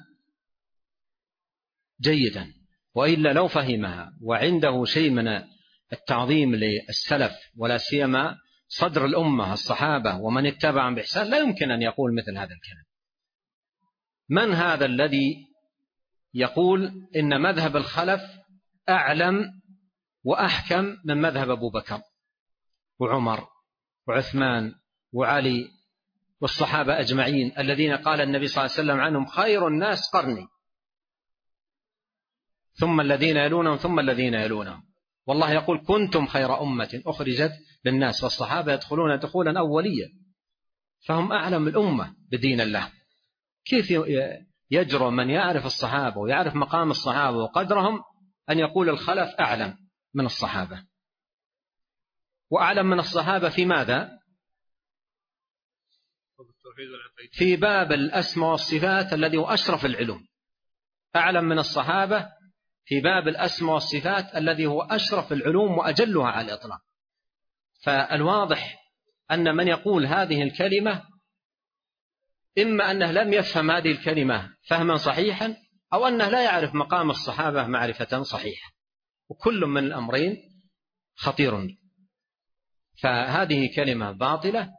جيدا، وإلا لو فهمها وعنده شيء من التعظيم للسلف ولا سيما صدر الأمة الصحابة ومن اتبعهم بإحسان، لا يمكن أن يقول مثل هذا الكلام. من هذا الذي يقول إن مذهب الخلف أعلم وأحكم من مذهب أبو بكر وعمر وعثمان وعلي والصحابة أجمعين الذين قال النبي صلى الله عليه وسلم عنهم خير الناس قرني ثم الذين يلونهم ثم الذين يلونهم؟ والله يقول كنتم خير أمة أخرجت للناس، والصحابة يدخلون دخولا أوليا، فهم أعلم الأمة بدين الله. كيف يجرؤ من يعرف الصحابة ويعرف مقام الصحابة وقدرهم أن يقول الخلف أعلم من الصحابة؟ وأعلم من الصحابة في ماذا؟ في باب الأسماء والصفات الذي هو أشرف العلوم. أعلم من الصحابة في باب الأسماء والصفات الذي هو أشرف العلوم وأجلها على الإطلاق. فالواضح أن من يقول هذه الكلمة إما أنه لم يفهم هذه الكلمة فهما صحيحا، أو أنه لا يعرف مقام الصحابة معرفة صحيحة، وكل من الأمرين خطير. فهذه كلمة باطلة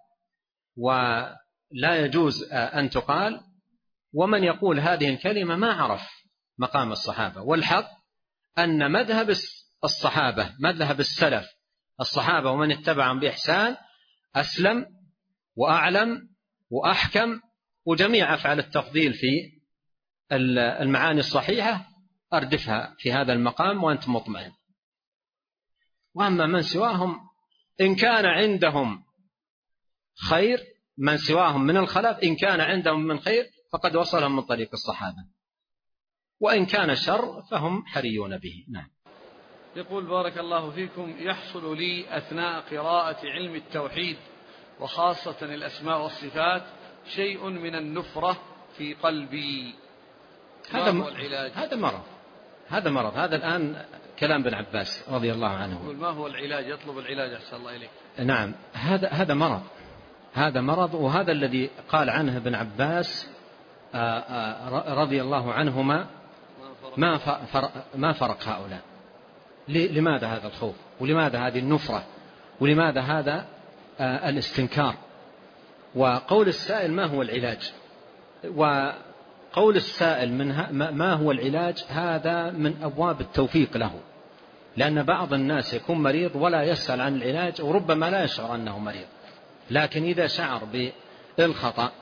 ولا يجوز أن تقال. ومن يقول هذه الكلمة ما عرف مقام الصحابة. والحق أن مذهب الصحابة مذهب السلف الصحابة ومن اتبعهم بإحسان أسلم وأعلم وأحكم، وجميع أفعال التفضيل في المعاني الصحيحة أردفها في هذا المقام وأنت مطمئن. وأما من سواهم إن كان عندهم خير، من سواهم من الخلف إن كان عندهم من خير فقد وصلهم من طريق الصحابة، وإن كان شر فهم حريون به. نعم. يقول بارك الله فيكم، يحصل لي أثناء قراءة علم التوحيد وخاصة الأسماء والصفات شيء من النفرة في قلبي، هذا هو العلاج؟ هذا مرض، هذا مرض. هذا الآن كلام ابن عباس رضي الله عنه. يقول ما هو العلاج؟ يطلب العلاج أحسن الله إليك. نعم، هذا هذا مرض، هذا مرض. وهذا الذي قال عنه ابن عباس رضي الله عنهما ما فرق, ما فرق هؤلاء. لماذا هذا الخوف؟ ولماذا هذه النفرة؟ ولماذا هذا الاستنكار؟ وقول السائل ما هو العلاج؟ وقول السائل من ما هو العلاج هذا من أبواب التوفيق له، لأن بعض الناس يكون مريض ولا يسأل عن العلاج وربما لا يشعر أنه مريض، لكن إذا شعر بالخطأ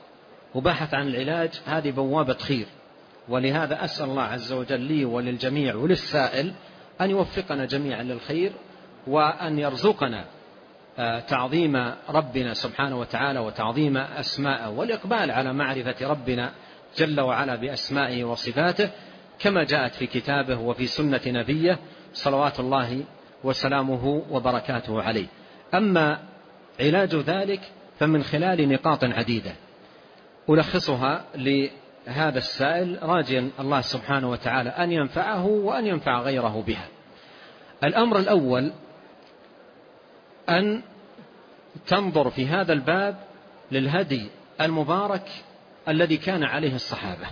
وبحث عن العلاج، هذه بوابة خير. ولهذا أسأل الله عز وجل لي وللجميع وللسائل أن يوفقنا جميعا للخير، وأن يرزقنا تعظيم ربنا سبحانه وتعالى وتعظيم أسماءه، والإقبال على معرفة ربنا جل وعلا بأسمائه وصفاته كما جاءت في كتابه وفي سنة نبيه صلوات الله وسلامه وبركاته عليه. أما علاج ذلك فمن خلال نقاط عديدة ألخصها لهذا السائل راجيا الله سبحانه وتعالى أن ينفعه وأن ينفع غيره بها. الأمر الأول أن تنظر في هذا الباب للهدي المبارك الذي كان عليه الصحابة،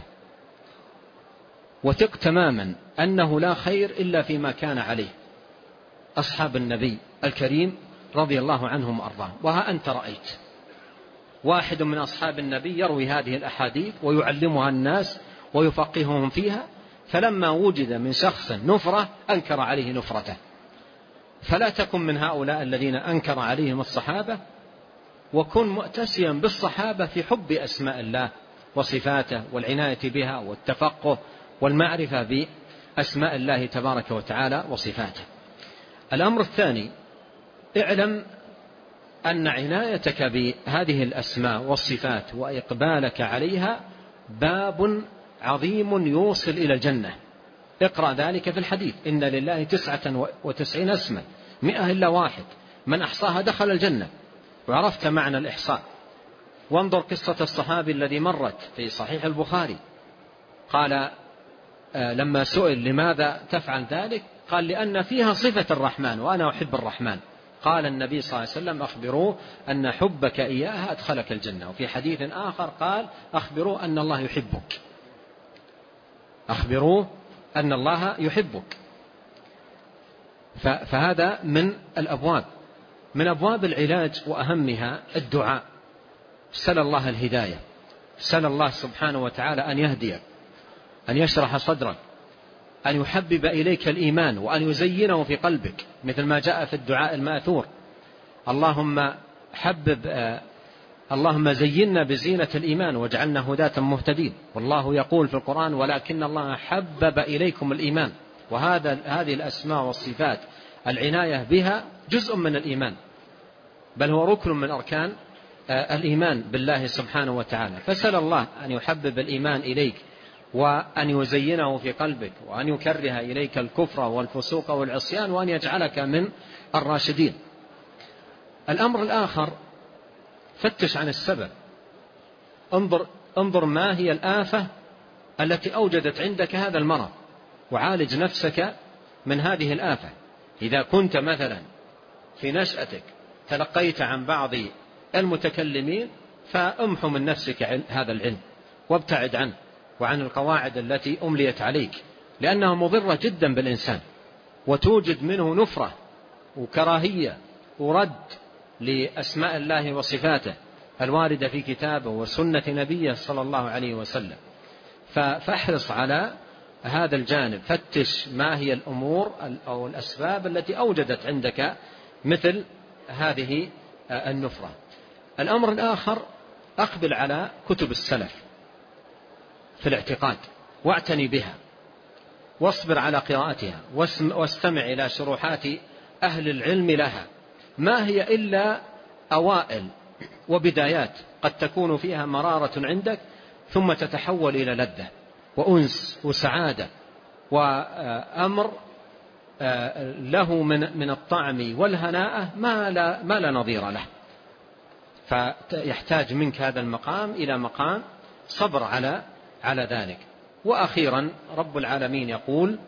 وثق تماما أنه لا خير إلا فيما كان عليه أصحاب النبي الكريم رضي الله عنهم وأرضاهم. وها أنت رأيت واحد من أصحاب النبي يروي هذه الأحاديث ويعلمها الناس ويفقههم فيها، فلما وجد من شخص نفرة أنكر عليه نفرته. فلا تكن من هؤلاء الذين أنكر عليهم الصحابة، وكن مؤتسيا بالصحابة في حب أسماء الله وصفاته والعناية بها والتفقه والمعرفة بأسماء الله تبارك وتعالى وصفاته. الأمر الثاني، اعلم أن عنايتك بهذه الأسماء والصفات وإقبالك عليها باب عظيم يوصل إلى الجنة. اقرأ ذلك في الحديث: إن لله تسعة وتسعين اسما مئة إلا واحد من أحصاها دخل الجنة. وعرفت معنى الإحصاء. وانظر قصة الصحابي الذي مرت في صحيح البخاري، قال لما سئل لماذا تفعل ذلك قال: لأن فيها صفة الرحمن وأنا أحب الرحمن. قال النبي صلى الله عليه وسلم: أخبروه أن حبك إياها أدخلك الجنة. وفي حديث آخر قال: أخبروه أن الله يحبك. أخبروه أن الله يحبك. فهذا من الأبواب، من أبواب العلاج، وأهمها الدعاء. سل الله الهداية، سل الله سبحانه وتعالى أن يهديك، أن يشرح صدرك، أن يحبب إليك الإيمان وأن يزينه في قلبك، مثل ما جاء في الدعاء الماثور: اللهم حبب آه اللهم زينا بزينة الإيمان واجعلنا هداة مهتدين. والله يقول في القرآن: ولكن الله حبب إليكم الإيمان. وهذا هذه الأسماء والصفات العناية بها جزء من الإيمان، بل هو ركن من أركان آه الإيمان بالله سبحانه وتعالى. فسل الله أن يحبب الإيمان إليك وأن يزينه في قلبك وأن يكره إليك الكفر والفسوق والعصيان وأن يجعلك من الراشدين. الأمر الآخر، فتش عن السبب. انظر, انظر ما هي الآفة التي أوجدت عندك هذا المرض، وعالج نفسك من هذه الآفة. إذا كنت مثلا في نشأتك تلقيت عن بعض المتكلمين فامحو من نفسك هذا العلم وابتعد عنه وعن القواعد التي أمليت عليك، لأنها مضرة جدا بالإنسان، وتوجد منه نفرة وكراهية ورد لأسماء الله وصفاته الواردة في كتابه وسنة نبيه صلى الله عليه وسلم. فاحرص على هذا الجانب، فتش ما هي الأمور أو الأسباب التي أوجدت عندك مثل هذه النفرة. الأمر الآخر، أقبل على كتب السلف في الاعتقاد واعتني بها، واصبر على قراءتها، واستمع إلى شروحات أهل العلم لها. ما هي إلا أوائل وبدايات قد تكون فيها مرارة عندك، ثم تتحول إلى لذة وأنس وسعادة وأمر له من من الطعم والهناء ما لا ما لا نظير له. فيحتاج منك هذا المقام إلى مقام صبر على على ذلك. وأخيرا، رب العالمين يقول: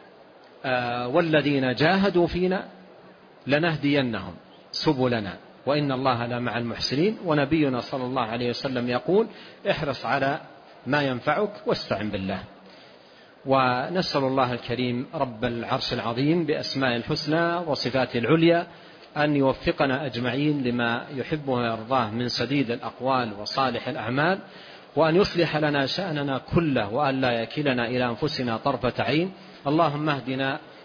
آه والذين جاهدوا فينا لنهدينهم سبلنا وإن الله لمع المحسنين. ونبينا صلى الله عليه وسلم يقول: احرص على ما ينفعك واستعن بالله. ونسأل الله الكريم رب العرش العظيم بأسماء الحسنى وصفاته العليا أن يوفقنا أجمعين لما يحبه ويرضاه من سديد الأقوال وصالح الأعمال، وأن يصلح لنا شأننا كله، وأن لا يكلنا إلى أنفسنا طرفة عين. اللهم اهدنا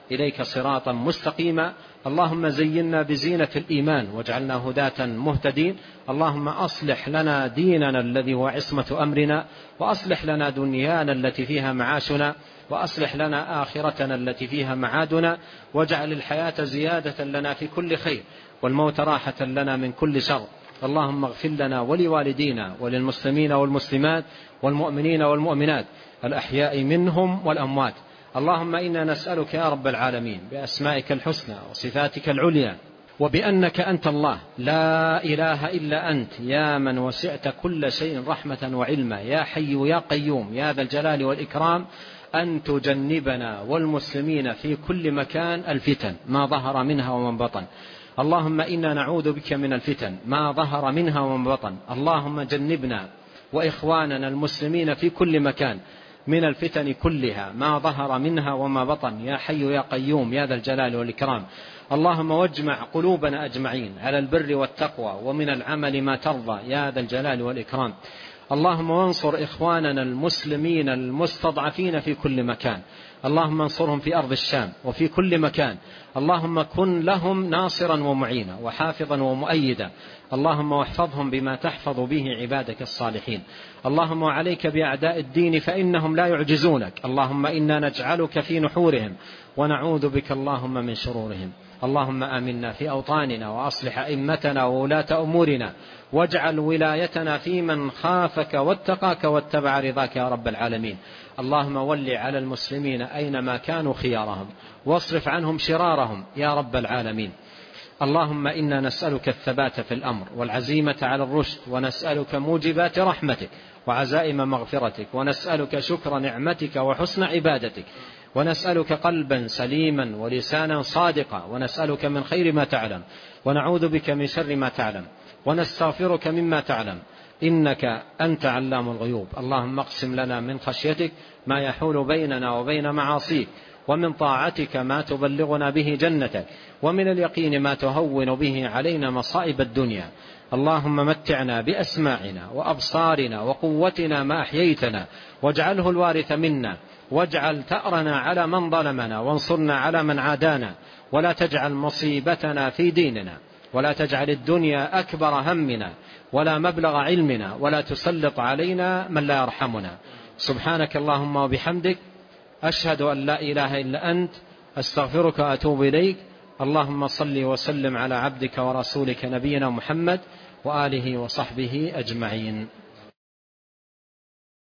إليك صراطا مستقيما. اللهم زينا بزينة الإيمان واجعلنا هداة مهتدين. اللهم أصلح لنا ديننا الذي هو عصمة أمرنا، وأصلح لنا دنيانا التي فيها معاشنا، وأصلح لنا آخرتنا التي فيها معادنا، واجعل الحياة زيادة لنا في كل خير والموت راحة لنا من كل شر. اللهم اغفر لنا ولوالدينا وللمسلمين والمسلمات والمؤمنين والمؤمنات الأحياء منهم والأموات. اللهم إنا نسألك يا رب العالمين بأسمائك الحسنى وصفاتك العليا وبأنك أنت الله لا إله إلا أنت، يا من وسعت كل شيء رحمة وعلما، يا حي يا قيوم يا ذا الجلال والإكرام، أن تجنبنا والمسلمين في كل مكان الفتن ما ظهر منها ومن بطن. اللهم إنا نعوذ بك من الفتن ما ظهر منها ومن بطن. اللهم جنبنا وإخواننا المسلمين في كل مكان من الفتن كلها ما ظهر منها وما بطن، يا حي يا قيوم يا ذا الجلال والإكرام. اللهم واجمع قلوبنا أجمعين على البر والتقوى ومن العمل ما ترضى يا ذا الجلال والإكرام. اللهم وانصر إخواننا المسلمين المستضعفين في كل مكان. اللهم انصرهم في أرض الشام وفي كل مكان. اللهم كن لهم ناصرا ومعينا وحافظا ومؤيدا. اللهم واحفظهم بما تحفظ به عبادك الصالحين. اللهم وعليك بأعداء الدين فإنهم لا يعجزونك. اللهم إنا نجعلك في نحورهم ونعوذ بك اللهم من شرورهم. اللهم آمنا في أوطاننا وأصلح أئمتنا وولاة أمورنا، واجعل ولايتنا في من خافك واتقاك واتبع رضاك يا رب العالمين. اللهم ول على المسلمين أينما كانوا خيارهم واصرف عنهم شرارهم يا رب العالمين. اللهم إنا نسألك الثبات في الأمر والعزيمة على الرشد، ونسألك موجبات رحمتك وعزائم مغفرتك، ونسألك شكر نعمتك وحسن عبادتك، ونسألك قلبا سليما ولسانا صادقا، ونسألك من خير ما تعلم ونعوذ بك من شر ما تعلم، ونستغفرك مما تعلم إنك أنت علام الغيوب. اللهم اقسم لنا من خشيتك ما يحول بيننا وبين معاصيك، ومن طاعتك ما تبلغنا به جنتك، ومن اليقين ما تهون به علينا مصائب الدنيا. اللهم متعنا بأسماعنا وأبصارنا وقوتنا ما أحييتنا، واجعله الوارث منا، واجعل ثأرنا على من ظلمنا، وانصرنا على من عادانا، ولا تجعل مصيبتنا في ديننا، ولا تجعل الدنيا أكبر همنا ولا مبلغ علمنا، ولا تسلط علينا من لا يرحمنا. سبحانك اللهم وبحمدك، أشهد أن لا إله إلا أنت، أستغفرك وأتوب إليك. اللهم صل وسلم على عبدك ورسولك نبينا محمد وآله وصحبه أجمعين.